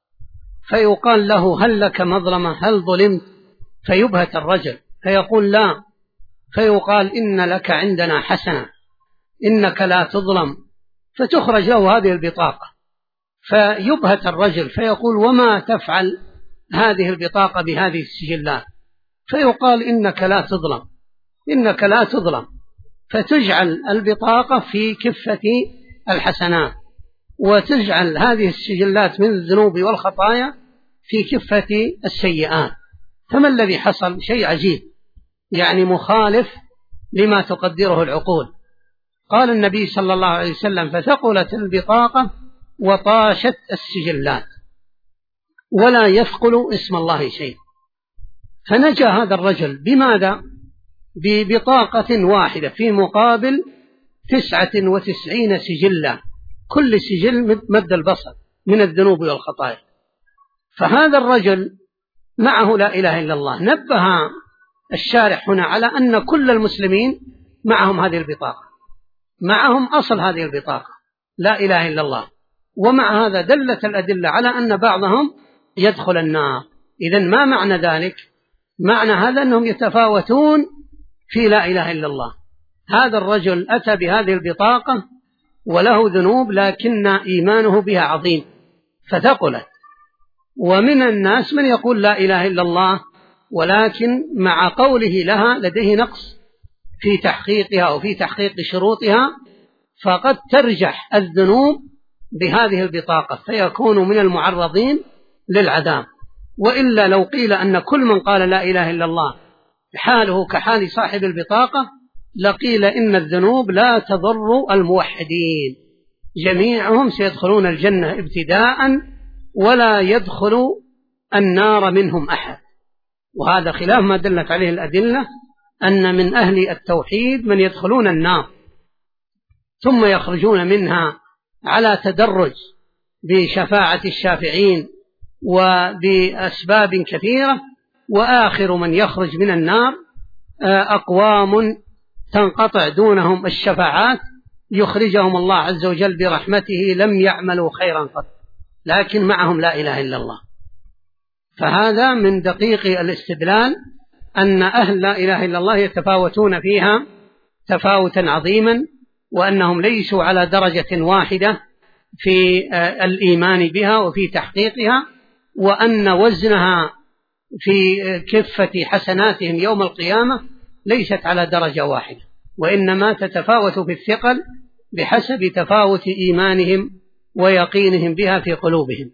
فيقال له: هل لك مظلمة؟ هل ظلمت؟ فيبهت الرجل فيقول: لا. فيقال: إن لك عندنا حسنة، إنك لا تظلم. فتخرج له هذه البطاقة، فيبهت الرجل فيقول: وما تفعل هذه البطاقة بهذه السجلات؟ فيقال: إنك لا تظلم، إنك لا تظلم. فتجعل البطاقة في كفة الحسنات، وتجعل هذه السجلات من الذنوب والخطايا في كفة السيئات. فما الذي حصل؟ شيء عجيب، يعني مخالف لما تقدره العقول. قال النبي صلى الله عليه وسلم: فثقلت البطاقة وطاشت السجلات ولا يثقل اسم الله شيء. فنجا هذا الرجل بماذا؟ ببطاقة واحدة في مقابل 99 سجلا، كل سجل مد البصر من الذنوب والخطايا. فهذا الرجل معه لا إله إلا الله. نبه الشارح هنا على أن كل المسلمين معهم هذه البطاقة، معهم أصل هذه البطاقة لا إله إلا الله، ومع هذا دلت الأدلة على أن بعضهم يدخل النار. إذن ما معنى ذلك؟ معنى هذا أنهم يتفاوتون في لا إله إلا الله. هذا الرجل أتى بهذه البطاقة وله ذنوب لكن إيمانه بها عظيم فثقلت. ومن الناس من يقول لا إله إلا الله ولكن مع قوله لها لديه نقص في تحقيقها أو في تحقيق شروطها، فقد ترجح الذنوب بهذه البطاقة فيكون من المعرضين للعذاب. وإلا لو قيل أن كل من قال لا إله إلا الله حاله كحال صاحب البطاقة لقيل إن الذنوب لا تضر الموحدين، جميعهم سيدخلون الجنة ابتداء ولا يدخل النار منهم أحد. وهذا خلاف ما دلت عليه الأدلة أن من أهل التوحيد من يدخلون النار ثم يخرجون منها على تدرج بشفاعة الشافعين وبأسباب كثيرة، وآخر من يخرج من النار أقوام تنقطع دونهم الشفاعات يخرجهم الله عز وجل برحمته لم يعملوا خيرا قط، لكن معهم لا إله إلا الله. فهذا من دقيق الاستدلال أن أهل لا إله إلا الله يتفاوتون فيها تفاوتا عظيما، وأنهم ليسوا على درجة واحدة في الإيمان بها وفي تحقيقها، وأن وزنها في كفة حسناتهم يوم القيامة ليست على درجة واحدة، وإنما تتفاوت في الثقل بحسب تفاوت إيمانهم ويقينهم بها في قلوبهم.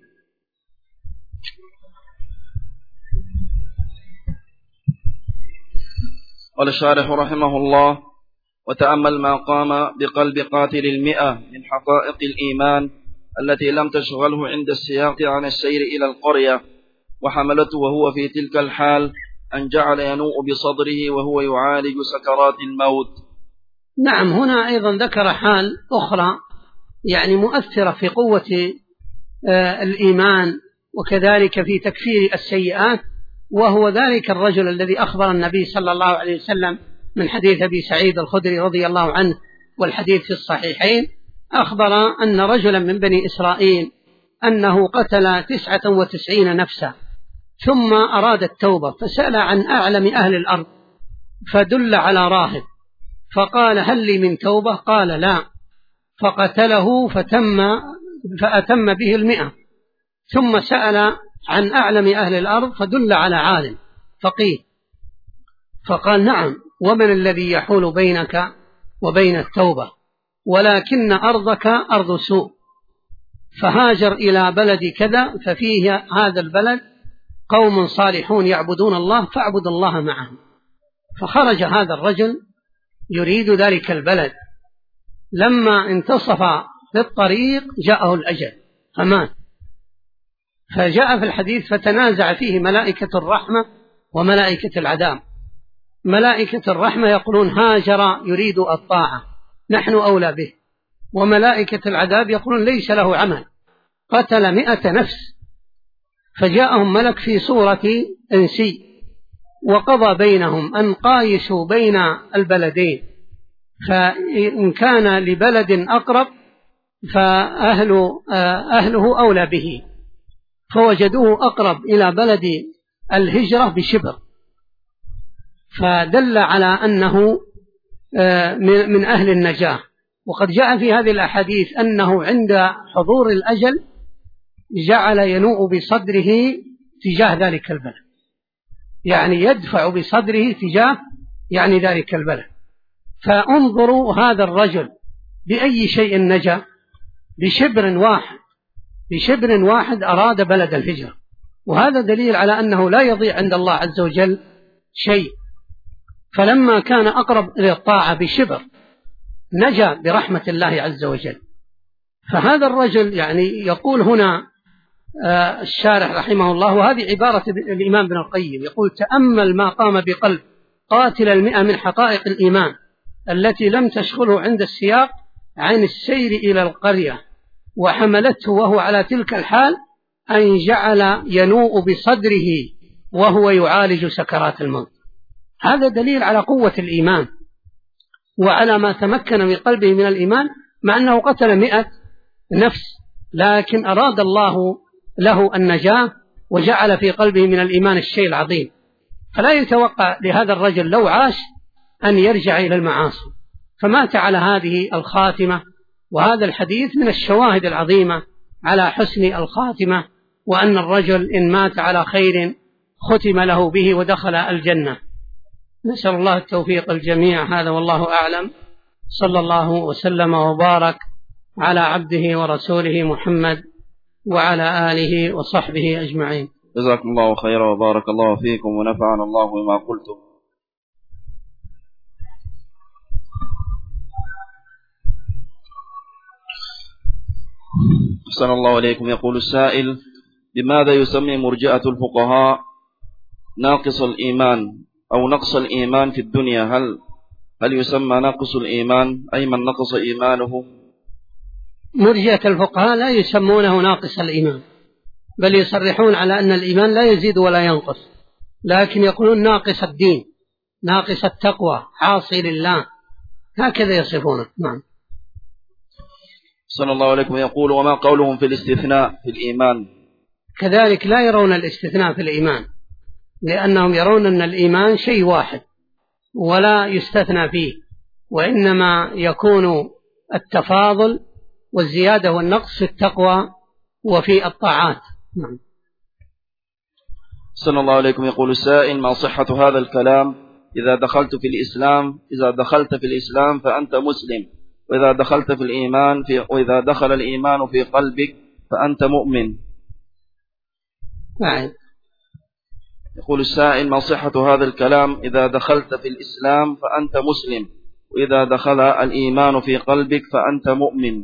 قال الشارح رحمه الله: وتأمل ما قام بقلب قاتل 100 من حقائق الإيمان التي لم تشغله عند السياق عن السير إلى القرية، وحملته وهو في تلك الحال أن جعل ينوء بصدره وهو يعالج سكرات الموت. نعم، هنا أيضا ذكر حال أخرى يعني مؤثرة في قوة الإيمان وكذلك في تكفير السيئات، وهو ذلك الرجل الذي أخبر النبي صلى الله عليه وسلم من حديث أبي سعيد الخدري رضي الله عنه والحديث في الصحيحين، أخبر أن رجلا من بني إسرائيل أنه قتل 99 نفسا ثم أراد التوبة، فسأل عن أعلم أهل الأرض فدل على راهب، فقال: هل لي من توبة؟ قال: لا. فقتله فأتم به 100، ثم سأل عن أعلم أهل الأرض فدل على عالم فقيه، فقال: نعم، ومن الذي يحول بينك وبين التوبة؟ ولكن أرضك أرض سوء، فهاجر إلى بلد كذا ففيه هذا البلد قوم صالحون يعبدون الله فاعبد الله معهم. فخرج هذا الرجل يريد ذلك البلد، لما انتصف في الطريق جاءه الأجل فمات. فجاء في الحديث: فتنازع فيه ملائكة الرحمة وملائكة العذاب. ملائكة الرحمة يقولون: هاجر يريد الطاعة نحن أولى به، وملائكة العذاب يقولون: ليس له عمل، قتل 100 نفس. فجاءهم ملك في صورة إنسي وقضى بينهم أن قايسوا بين البلدين، فإن كان لبلد أقرب فأهله أولى به، فوجدوه أقرب إلى بلد الهجرة بشبر، فدل على أنه من أهل النجاة. وقد جاء في هذه الأحاديث أنه عند حضور الأجل جعل ينوء بصدره تجاه ذلك البلد، يعني يدفع بصدره تجاه يعني ذلك البلد. فانظروا هذا الرجل بأي شيء نجا؟ بشبر واحد أراد بلد الهجرة، وهذا دليل على أنه لا يضيع عند الله عز وجل شيء. فلما كان أقرب إلى الطاعة بشبر نجا برحمة الله عز وجل. فهذا الرجل يعني يقول هنا الشارح رحمه الله، وهذه عبارة الإمام ابن القيم، يقول: تأمل ما قام بقلب قاتل 100 من حقائق الإيمان التي لم تشغله عند السياق عن السير إلى القرية، وحملته وهو على تلك الحال أن جعل ينوء بصدره وهو يعالج سكرات الموت. هذا دليل على قوة الإيمان وعلى ما تمكن من قلبه من الإيمان، مع أنه قتل 100 نفس، لكن أراد الله له النجاة وجعل في قلبه من الإيمان الشيء العظيم. فلا يتوقع لهذا الرجل لو عاش أن يرجع إلى المعاصي، فمات على هذه الخاتمة. وهذا الحديث من الشواهد العظيمة على حسن الخاتمة، وأن الرجل إن مات على خير ختم له به ودخل الجنة. نسأل الله التوفيق الجميع. هذا والله أعلم. صلى الله وسلم وبارك على عبده ورسوله محمد وعلى آله وصحبه أجمعين. جزاكم الله خيرا وبارك الله فيكم ونفعنا الله بما قلتم. أحسن الله إليكم. يقول السائل: لماذا يسمي مرجئة الفقهاء ناقص الإيمان أو نقص الإيمان في الدنيا؟ هل يسمى ناقص الإيمان أي من نقص إيمانه؟ مرجئة الفقهاء لا يسمونه ناقص الإيمان، بل يصرحون على أن الإيمان لا يزيد ولا ينقص، لكن يقولون ناقص الدين، ناقص التقوى، عاصي لله، هكذا يصفونه. نعم. صلى الله عليكم. يقول: وما قولهم في الاستثناء في الإيمان؟ كذلك لا يرون الاستثناء في الإيمان، لأنهم يرون أن الإيمان شيء واحد ولا يستثنى فيه، وإنما يكون التفاضل والزيادة والنقص في التقوى وفي الطاعات. نعم. صلى الله عليكم. يقول السائل: ما صحة هذا الكلام إذا دخلت في الإسلام فأنت مسلم، وإذا دخل الإيمان في قلبك فأنت مؤمن؟ نعم. يقول السائل: ما صحة هذا الكلام إذا دخلت في الإسلام فأنت مسلم، وإذا دخل الإيمان في قلبك فأنت مؤمن؟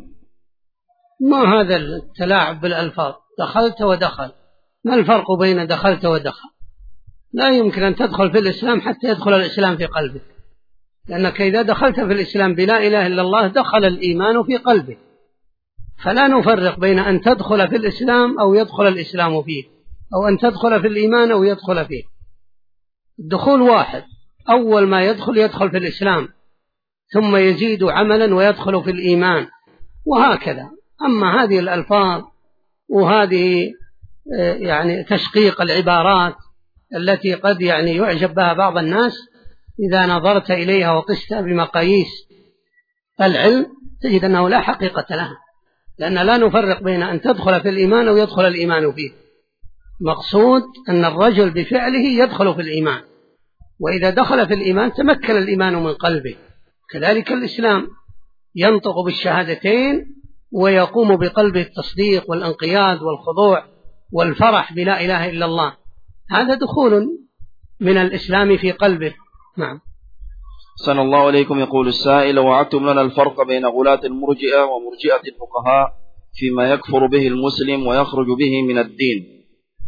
ما هذا التلاعب بالألفاظ؟ دخلت ودخل، ما الفرق بين دخلت ودخل؟ لا يمكن أن تدخل في الإسلام حتى يدخل الإسلام في قلبك، لأنك إذا دخلت في الإسلام بلا إله إلا الله دخل الإيمان في قلبك، فلا نفرق بين أن تدخل في الإسلام أو يدخل الإسلام فيه، أو أن تدخل في الإيمان أو يدخل فيه. الدخول واحد، أول ما يدخل في الإسلام، ثم يزيد عملا ويدخل في الإيمان، وهكذا. أما هذه الألفاظ وهذه يعني تشقيق العبارات التي قد يعني يعجب بها بعض الناس، إذا نظرت إليها وقست بمقاييس العلم تجد أنه لا حقيقة لها، لأن لا نفرق بين أن تدخل في الإيمان أو يدخل الإيمان فيه. مقصود أن الرجل بفعله يدخل في الإيمان، وإذا دخل في الإيمان تمكن الإيمان من قلبه. كذلك الإسلام ينطق بالشهادتين ويقوم بقلبه التصديق والانقياد والخضوع والفرح بلا إله إلا الله، هذا دخول من الإسلام في قلبه. نعم. صلى الله عليكم. يقول السائل: وعدتم لنا الفرق بين غلاة المرجئة ومرجئة الفقهاء فيما يكفر به المسلم ويخرج به من الدين.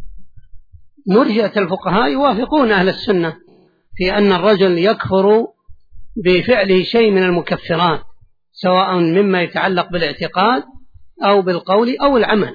مرجئة الفقهاء يوافقون أهل السنة في أن الرجل يكفر بفعله شيء من المكفرات، سواء مما يتعلق بالاعتقاد أو بالقول أو العمل،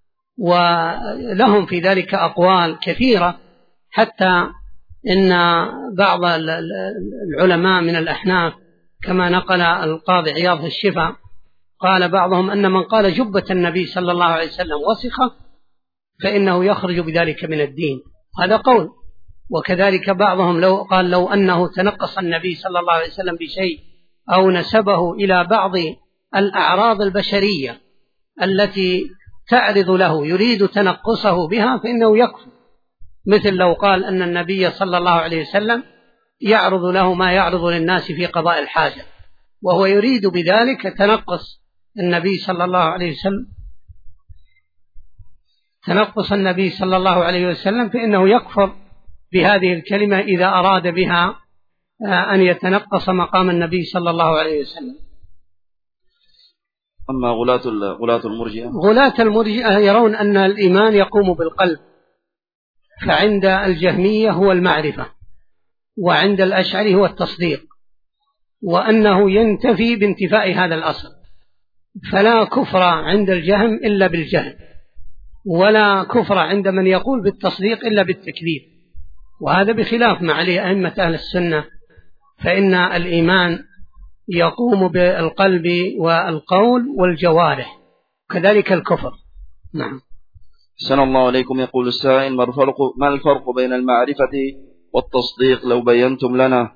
ولهم في ذلك أقوال كثيرة، حتى إن بعض العلماء من الأحناف كما نقل القاضي عياض في الشفاء قال بعضهم أن من قال جبة النبي صلى الله عليه وسلم وسخة فإنه يخرج بذلك من الدين، هذا قول. وكذلك بعضهم لو أنه تنقص النبي صلى الله عليه وسلم بشيء أو نسبه إلى بعض الأعراض البشرية التي تعرض له يريد تنقصه بها فإنه يكفر، مثل لو قال أن النبي صلى الله عليه وسلم يعرض له ما يعرض للناس في قضاء الحاجة، وهو يريد بذلك تنقص النبي صلى الله عليه وسلم فإنه يكفر بهذه الكلمة إذا أراد بها أن يتنقص مقام النبي صلى الله عليه وسلم. أما غلاة المرجئة يرون أن الإيمان يقوم بالقلب، فعند الجهمية هو المعرفة، وعند الأشعري هو التصديق، وأنه ينتفي بانتفاء هذا الأصل، فلا كفر عند الجهم إلا بالجهل، ولا كفر عند من يقول بالتصديق إلا بالتكذيب، وهذا بخلاف ما عليه أئمة أهل السنة، فإن الإيمان يقوم بالقلب والقول والجوارح، كذلك الكفر. نعم. سلام الله عليكم. يقول السائل: ما الفرق بين المعرفة والتصديق لو بينتم لنا؟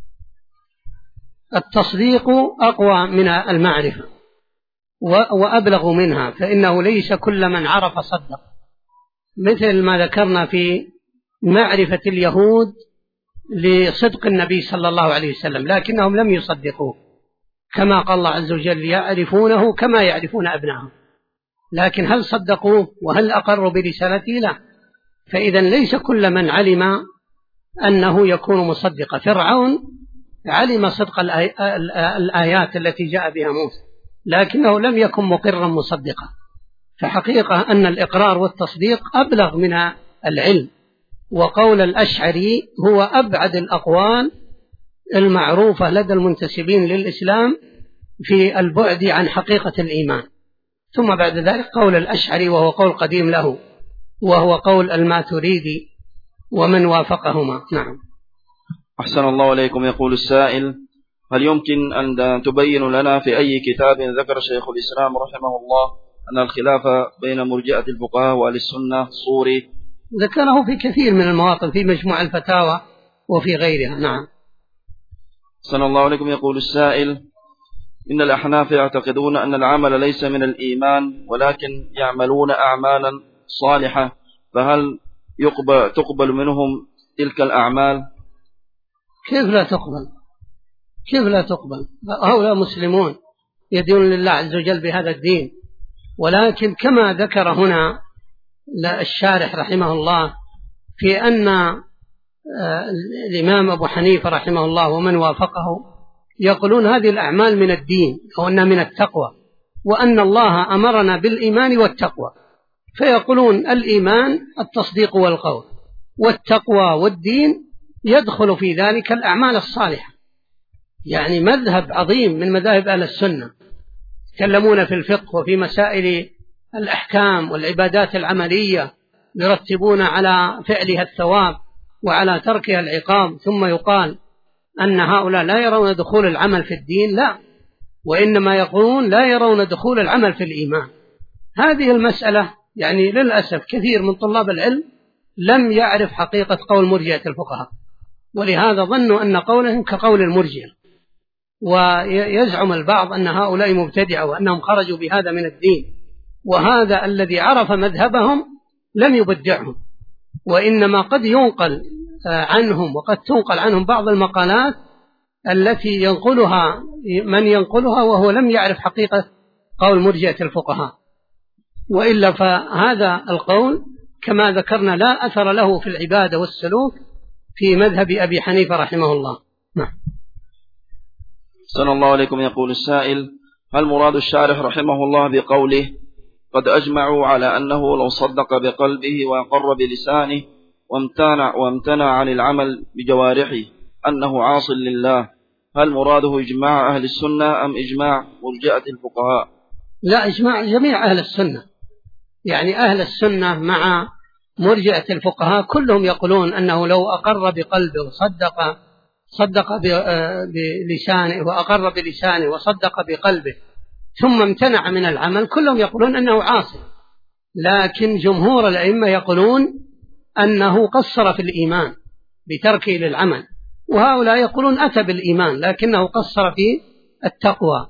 التصديق أقوى من المعرفة وأبلغ منها، فإنه ليس كل من عرف صدق، مثل ما ذكرنا في معرفة اليهود لصدق النبي صلى الله عليه وسلم، لكنهم لم يصدقوه، كما قال الله عز وجل: يعرفونه كما يعرفون أبنائهم. لكن هل صدقوه وهل أقروا برسالته؟ لا. فإذا ليس كل من علم أنه يكون مصدقا. فرعون علم صدق الآيات التي جاء بها موسى، لكنه لم يكن مقرا مصدقا. فحقيقة أن الإقرار والتصديق أبلغ من العلم، وقول الأشعري هو أبعد الأقوال المعروفة لدى المنتسبين للإسلام في البعد عن حقيقة الإيمان. ثم بعد ذلك قول الأشعري، وهو قول قديم له، وهو قول الماتريدي ومن وافقهما. نعم. أحسن الله عليكم. يقول السائل: هل يمكن أن تبين لنا في أي كتاب ذكر شيخ الإسلام رحمه الله أن الخلاف بين مرجئة الفقهاء وأهل السنة صوري؟ ذكره في كثير من المواطن في مجموع الفتاوى وفي غيرها. نعم. صلى الله عليكم. يقول السائل: إن الأحناف يعتقدون أن العمل ليس من الإيمان ولكن يعملون أعمالا صالحة، فهل تقبل منهم تلك الأعمال؟ كيف لا تقبل؟ كيف لا تقبل؟ هؤلاء مسلمون يدين لله عز وجل بهذا الدين، ولكن كما ذكر هنا الشارح رحمه الله في أن الإمام أبو حنيفة رحمه الله ومن وافقه يقولون هذه الأعمال من الدين أو أنها من التقوى، وأن الله أمرنا بالإيمان والتقوى، فيقولون الإيمان التصديق والقول، والتقوى والدين يدخل في ذلك الأعمال الصالحة. يعني مذهب عظيم من مذاهب أهل السنة، يتكلمون في الفقه وفي مسائل الأحكام والعبادات العملية، يرتبون على فعلها الثواب وعلى تركها العقاب، ثم يقال أن هؤلاء لا يرون دخول العمل في الدين، لا، وإنما يقولون لا يرون دخول العمل في الإيمان. هذه المسألة يعني للأسف كثير من طلاب العلم لم يعرف حقيقة قول مرجئة الفقهاء، ولهذا ظنوا أن قولهم كقول المرجئة، ويزعم البعض أن هؤلاء مبتدعة وأنهم خرجوا بهذا من الدين، وهذا الذي عرف مذهبهم لم يبدعهم، وإنما قد ينقل عنهم وقد تنقل عنهم بعض المقالات التي ينقلها من ينقلها وهو لم يعرف حقيقة قول مرجئة الفقهاء، وإلا فهذا القول كما ذكرنا لا أثر له في العبادة والسلوك في مذهب أبي حنيفة رحمه الله. نعم. صلى الله عليكم. يقول السائل: هل مراد الشارح رحمه الله بقوله قد أجمعوا على أنه لو صدق بقلبه وأقر بلسانه وامتنع عن العمل بجوارحه أنه عاص لله، هل مراده إجماع أهل السنة أم إجماع مرجئة الفقهاء؟ لا، إجماع جميع أهل السنة، يعني أهل السنة مع مرجئة الفقهاء كلهم يقولون أنه لو أقر بقلبه صدق بلسانه وأقر بلسانه وصدق بقلبه ثم امتنع من العمل، كلهم يقولون أنه عاصي. لكن جمهور الأئمة يقولون أنه قصر في الإيمان بتركه للعمل، وهؤلاء يقولون أتى بالإيمان لكنه قصر في التقوى.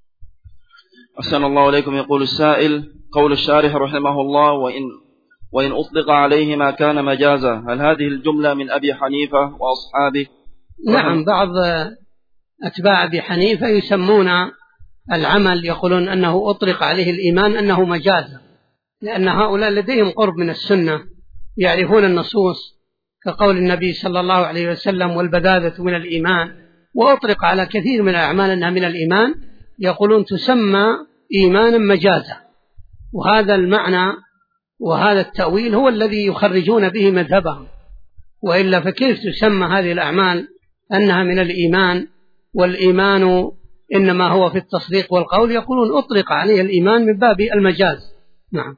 أحسن الله عليكم. يقول السائل: قول الشارح رحمه الله وإن أطلق عليه ما كان مجازا، هل هذه الجملة من أبي حنيفة وأصحابه؟ نعم، بعض أتباع أبي حنيفة يسمون العمل يقولون أنه أطلق عليه الإيمان أنه مجازا، لأن هؤلاء لديهم قرب من السنة، يعرفون النصوص كقول النبي صلى الله عليه وسلم والبذاذة من الإيمان، وأطلق على كثير من الأعمال أنها من الإيمان، يقولون تسمى إيمانا مجازا، وهذا المعنى وهذا التأويل هو الذي يخرجون به مذهبهم، وإلا فكيف تسمى هذه الأعمال أنها من الإيمان والإيمان إنما هو في التصديق والقول؟ يقولون أطلق عليه الإيمان من باب المجاز. نعم.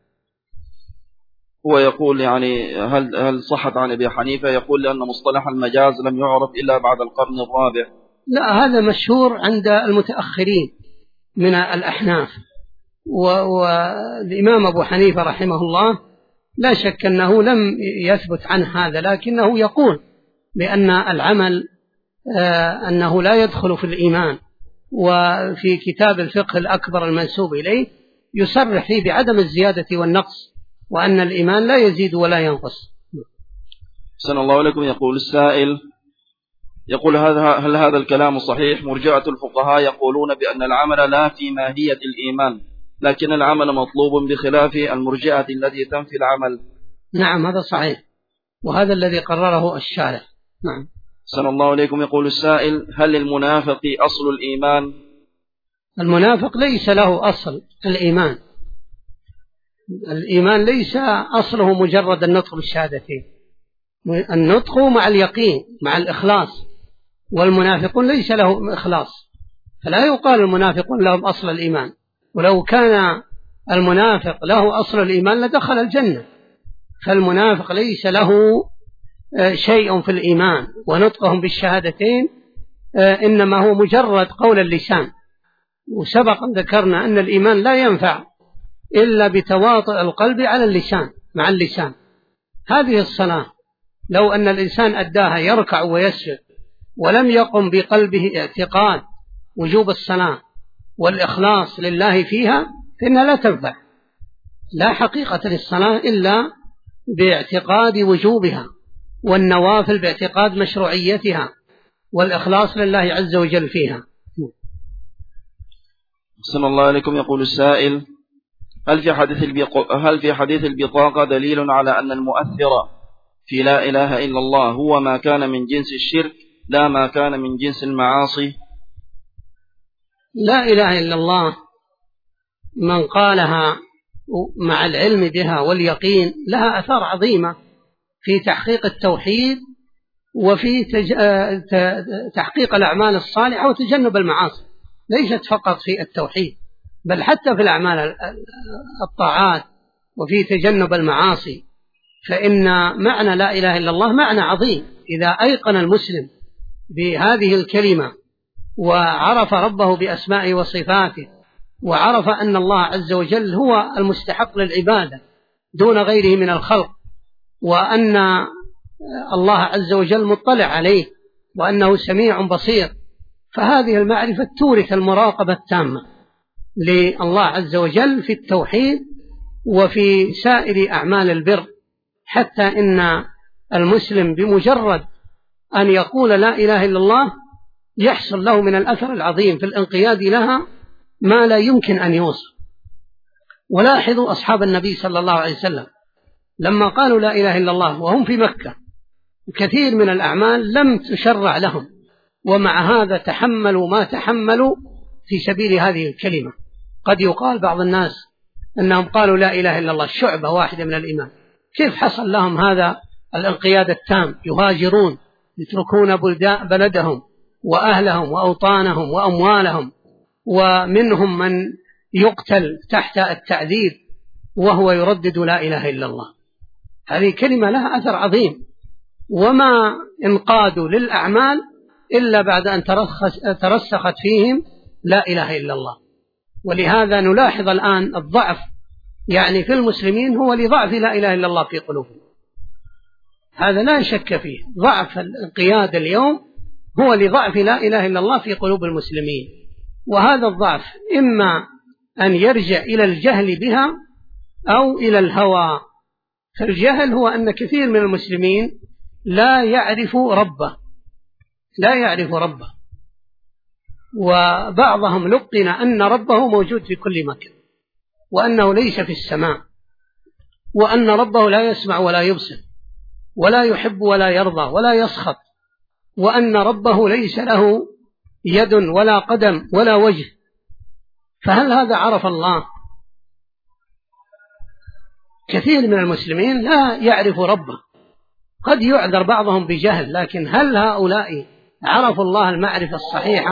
هو يقول يعني هل صحت عن أبي حنيفة يقول لأن مصطلح المجاز لم يعرف إلا بعد القرن الرابع؟ لا، هذا مشهور عند المتأخرين من الأحناف، والإمام أبو حنيفة رحمه الله لا شك أنه لم يثبت عنه هذا، لكنه يقول بأن العمل أنه لا يدخل في الإيمان، وفي كتاب الفقه الأكبر المنسوب إليه يصرح فيه بعدم الزيادة والنقص، وأن الإيمان لا يزيد ولا ينقص. صلى الله عليكم. يقول السائل هل هذا الكلام صحيح؟ مرجئة الفقهاء يقولون بأن العمل لا في ماهية الإيمان، لكن العمل مطلوب بخلاف المرجئة التي تنفي العمل. نعم، هذا صحيح، وهذا الذي قرره الشارح. نعم. صلى الله عليكم. يقول السائل: هل للمنافق أصل الإيمان؟ المنافق ليس له أصل الإيمان، الإيمان ليس أصله مجرد النطق بالشهادتين، النطق مع اليقين مع الإخلاص، والمنافقون ليس لهم إخلاص، فلا يقال المنافقون لهم أصل الإيمان، ولو كان المنافق له أصل الإيمان لدخل الجنة، فالمنافق ليس له شيء في الإيمان، ونطقهم بالشهادتين إنما هو مجرد قول اللسان. وسبق ذكرنا أن الإيمان لا ينفع إلا بتواطؤ القلب على اللسان مع اللسان. هذه الصلاة لو أن الإنسان أداها يركع ويسجد ولم يقم بقلبه اعتقاد وجوب الصلاة والإخلاص لله فيها فإنها لا تنفع. لا حقيقة للصلاة إلا باعتقاد وجوبها، والنوافل باعتقاد مشروعيتها، والإخلاص لله عز وجل فيها. أحسن الله عليكم. يقول السائل: هل في حديث البطاقة دليل على أن المؤثر في لا إله إلا الله هو ما كان من جنس الشرك لا ما كان من جنس المعاصي؟ لا إله إلا الله من قالها مع العلم بها واليقين لها أثار عظيمة في تحقيق التوحيد وفي تحقيق الأعمال الصالحة وتجنب المعاصي. ليست فقط في التوحيد بل حتى في الأعمال الطاعات وفي تجنب المعاصي. فإن معنى لا إله إلا الله معنى عظيم. إذا أيقن المسلم بهذه الكلمة وعرف ربه بأسمائه وصفاته وعرف أن الله عز وجل هو المستحق للعبادة دون غيره من الخلق، وأن الله عز وجل مطلع عليه وأنه سميع بصير، فهذه المعرفة تورث المراقبة التامة لله عز وجل في التوحيد وفي سائر أعمال البر، حتى إن المسلم بمجرد أن يقول لا إله إلا الله يحصل له من الأثر العظيم في الانقياد لها ما لا يمكن أن يوصف. ولاحظوا أصحاب النبي صلى الله عليه وسلم لما قالوا لا إله إلا الله وهم في مكة كثير من الأعمال لم تشرع لهم، ومع هذا تحملوا ما تحملوا في سبيل هذه الكلمة. قد يقال بعض الناس أنهم قالوا لا إله إلا الله شعبة واحدة من الإيمان. كيف حصل لهم هذا الانقياد التام؟ يهاجرون يتركون بلدهم وأهلهم وأوطانهم وأموالهم، ومنهم من يقتل تحت التعذيب وهو يردد لا إله إلا الله. هذه كلمة لها أثر عظيم، وما انقادوا للأعمال إلا بعد أن ترسخت فيهم لا إله إلا الله. ولهذا نلاحظ الآن الضعف يعني في المسلمين هو لضعف لا إله إلا الله في قلوبهم، هذا لا شك فيه. ضعف الانقياد اليوم هو لضعف لا إله إلا الله في قلوب المسلمين، وهذا الضعف إما أن يرجع إلى الجهل بها أو إلى الهوى. فالجهل هو أن كثير من المسلمين لا يعرف ربه، وبعضهم لقن أن ربه موجود في كل مكان، وأنه ليس في السماء، وأن ربه لا يسمع ولا يبصر ولا يحب ولا يرضى ولا يسخط، وأن ربه ليس له يد ولا قدم ولا وجه. فهل هذا عرف الله؟ كثير من المسلمين لا يعرف ربه. قد يعذر بعضهم بجهل، لكن هل هؤلاء عرفوا الله المعرفة الصحيحة؟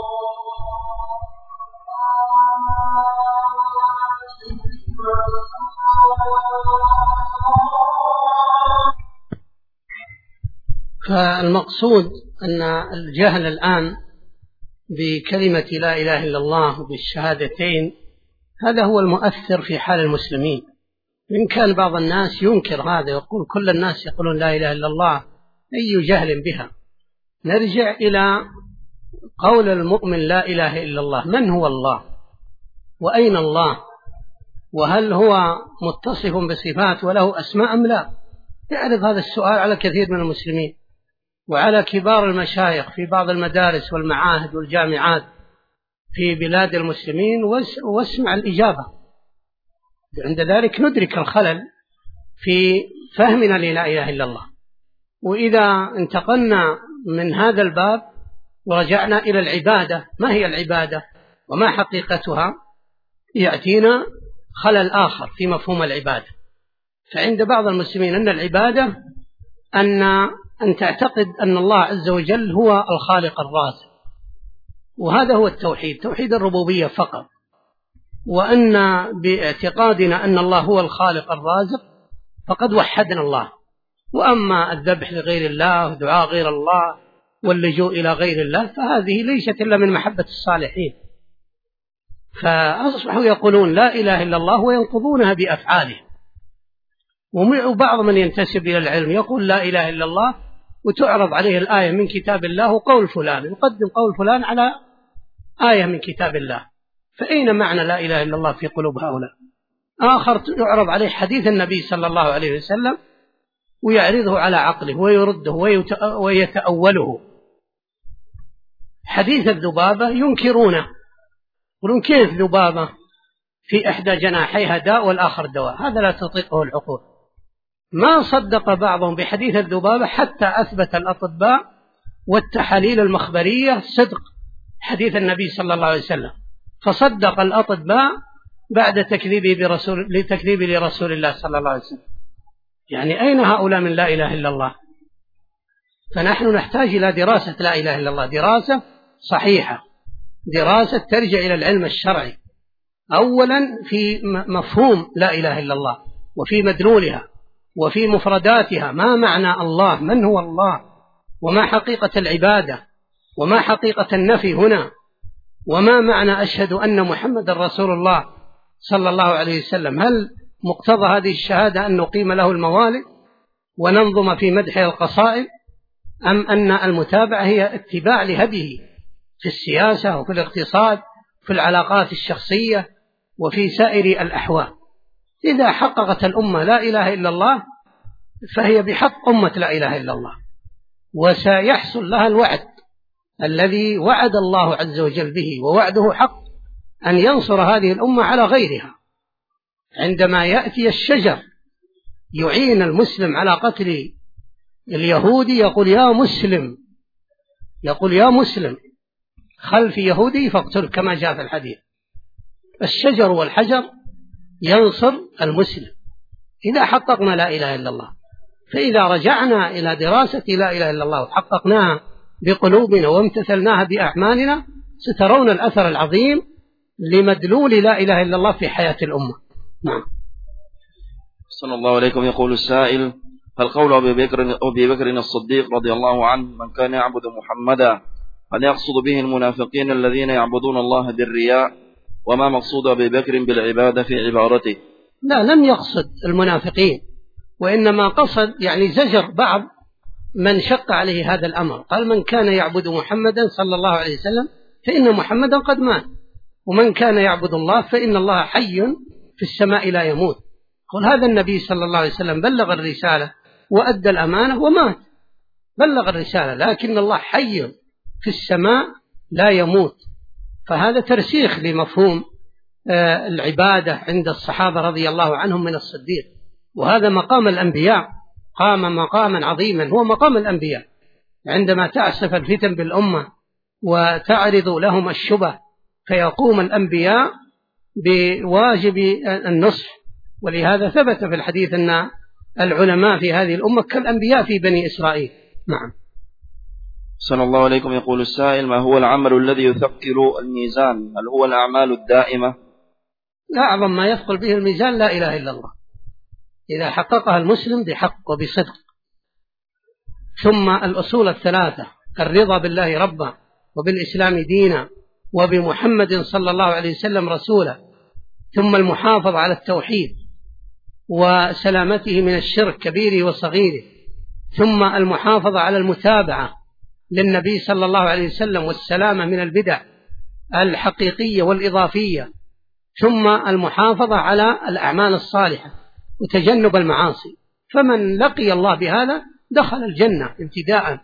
فالمقصود أن الجهل الآن بكلمة لا إله إلا الله وبالشهادتين هذا هو المؤثر في حال المسلمين. إن كان بعض الناس ينكر هذا يقول كل الناس يقولون لا إله إلا الله، أي جهل بها. نرجع إلى قول المؤمن لا إله إلا الله. من هو الله؟ وأين الله؟ وهل هو متصف بصفات وله أسماء أم لا؟ يعرض هذا السؤال على كثير من المسلمين وعلى كبار المشايخ في بعض المدارس والمعاهد والجامعات في بلاد المسلمين، واسمع الإجابة. عند ذلك ندرك الخلل في فهمنا للا إله إلا الله. وإذا انتقلنا من هذا الباب ورجعنا إلى العبادة، ما هي العبادة وما حقيقتها؟ يأتينا خلل آخر في مفهوم العبادة. فعند بعض المسلمين أن العبادة أن تعتقد أن الله عز وجل هو الخالق الرازق، وهذا هو التوحيد، توحيد الربوبية فقط. وأن باعتقادنا أن الله هو الخالق الرازق فقد وحدنا الله. وأما الذبح لغير الله ودعاء غير الله واللجوء إلى غير الله، فهذه ليست إلا من محبة الصالحين، فأصبحوا يقولون لا إله إلا الله وينقضونها بأفعالهم. وبعض من ينتسب إلى العلم يقول لا إله إلا الله وتعرض عليه الآية من كتاب الله وقول فلان، يقدم قول فلان على آية من كتاب الله، فأين معنى لا إله إلا الله في قلوب هؤلاء؟ آخر يعرض عليه حديث النبي صلى الله عليه وسلم ويعرضه على عقله ويرده ويتأوله. حديث الذبابة ينكرونه، يقولون كيف ذبابة في إحدى جناحيها داء والآخر دواء؟ هذا لا تطيقه العقول. ما صدق بعضهم بحديث الذبابة حتى أثبت الأطباء والتحاليل المخبرية صدق حديث النبي صلى الله عليه وسلم، فصدق الأطباء بعد تكذيبه لرسول الله صلى الله عليه وسلم. يعني أين هؤلاء من لا إله إلا الله؟ فنحن نحتاج إلى دراسة لا إله إلا الله، دراسة صحيحة، دراسة ترجع إلى العلم الشرعي، أولا في مفهوم لا إله إلا الله وفي مدلولها وفي مفرداتها. ما معنى الله؟ من هو الله؟ وما حقيقة العبادة؟ وما حقيقة النفي هنا؟ وما معنى أشهد أن محمد رسول الله صلى الله عليه وسلم؟ هل مقتضى هذه الشهادة أن نقيم له الموالد وننظم في مدحه القصائد، أم أن المتابعة هي اتباع لهديه في السياسة وفي الاقتصاد في العلاقات الشخصية وفي سائر الأحوال؟ إذا حققت الأمة لا إله إلا الله فهي بحق أمة لا إله إلا الله، وسيحصل لها الوعد الذي وعد الله عز وجل به، ووعده حق، أن ينصر هذه الأمة على غيرها. عندما يأتي الشجر يعين المسلم على قتل اليهودي يقول يا مسلم خلف يهودي فاقتل، كما جاء في الحديث. الشجر والحجر ينصر المسلم إذا حققنا لا إله إلا الله. فإذا رجعنا إلى دراسة لا إله إلا الله وحققناها بقلوبنا وامتثلناها بأعمالنا سترون الأثر العظيم لمدلول لا إله إلا الله في حياة الأمة. نعم. صلى الله عليكم. يقول السائل: هل قول أبي بكر الصديق رضي الله عنه من كان يعبد محمدا هل يقصد به المنافقين الذين يعبدون الله بالرياء؟ وما مقصود أبي بكر بالعبادة في عبارته؟ لا، لم يقصد المنافقين، وإنما قصد يعني زجر بعض من شق عليه هذا الأمر. قال: من كان يعبد محمدا صلى الله عليه وسلم فإن محمدا قد مات، ومن كان يعبد الله فإن الله حي في السماء لا يموت. قل هذا النبي صلى الله عليه وسلم بلغ الرسالة وأدى الأمانة ومات، بلغ الرسالة، لكن الله حي في السماء لا يموت. فهذا ترسيخ لمفهوم العبادة عند الصحابة رضي الله عنهم من الصديق، وهذا مقام الأنبياء، قام مقاما عظيما هو مقام الأنبياء. عندما تعسف الفتن بالأمة وتعرض لهم الشبه فيقوم الأنبياء بواجب النصح، ولهذا ثبت في الحديث أن العلماء في هذه الأمة كالأنبياء في بني إسرائيل. نعم. صلى الله عليكم. يقول السائل: ما هو العمل الذي يثقل الميزان؟ هل هو الأعمال الدائمة؟ أعظم ما يثقل به الميزان لا إله إلا الله، إذا حققها المسلم بحق وبصدق. ثم الأصول الثلاثة: الرضا بالله ربا، وبالإسلام دينا، وبمحمد صلى الله عليه وسلم رسولا. ثم المحافظة على التوحيد وسلامته من الشرك كبيره وصغيره. ثم المحافظة على المتابعة للنبي صلى الله عليه وسلم والسلامة من البدع الحقيقية والإضافية. ثم المحافظة على الأعمال الصالحة وتجنب المعاصي. فمن لقي الله بهذا دخل الجنة ابتداء،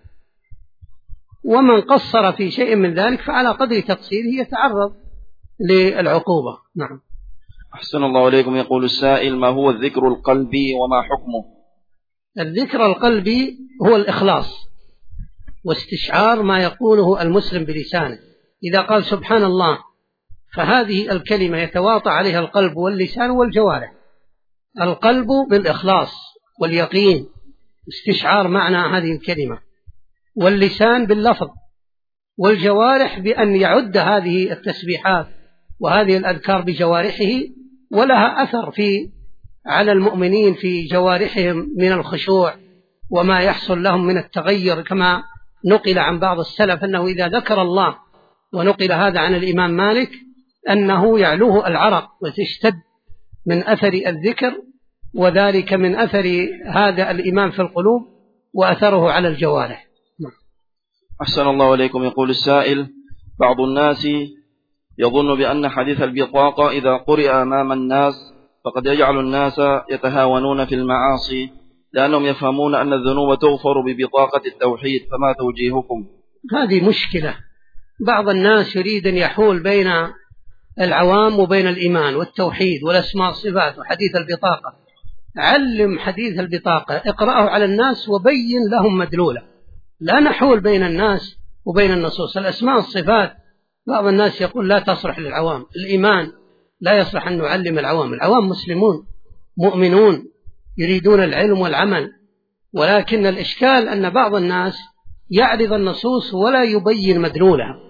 ومن قصر في شيء من ذلك فعلى قدر تقصيره يتعرض للعقوبة. نعم. أحسن الله عليكم. يقول السائل: ما هو الذكر القلبي وما حكمه؟ الذكر القلبي هو الإخلاص واستشعار ما يقوله المسلم بلسانه. إذا قال سبحان الله فهذه الكلمة يتواطى عليها القلب واللسان والجوارح. القلب بالإخلاص واليقين، استشعار معنى هذه الكلمة، واللسان باللفظ، والجوارح بأن يعد هذه التسبيحات وهذه الأذكار بجوارحه، ولها أثر على المؤمنين في جوارحهم من الخشوع وما يحصل لهم من التغير، كما نقل عن بعض السلف أنه إذا ذكر الله، ونقل هذا عن الإمام مالك أنه يعلوه العرق وتشتد من أثر الذكر، وذلك من أثر هذا الإيمان في القلوب وأثره على الجوارح. أحسن الله إليكم. يقول السائل: بعض الناس يظن بأن حديث البطاقة إذا قرئ أمام الناس فقد يجعل الناس يتهاونون في المعاصي، لأنهم يفهمون أن الذنوب تغفر ببطاقة التوحيد، فما توجيهكم؟ هذه مشكلة. بعض الناس يريد أن يحول بين العوام وبين الإيمان والتوحيد والأسماء والصفات وحديث البطاقة. علم حديث البطاقة، اقرأه على الناس وبين لهم مدلوله، لا نحول بين الناس وبين النصوص. الأسماء والصفات بعض الناس يقول لا تصلح للعوام، الإيمان لا يصلح أن نعلم العوام. العوام مسلمون مؤمنون يريدون العلم والعمل، ولكن الإشكال أن بعض الناس يعرض النصوص ولا يبين مدلولها.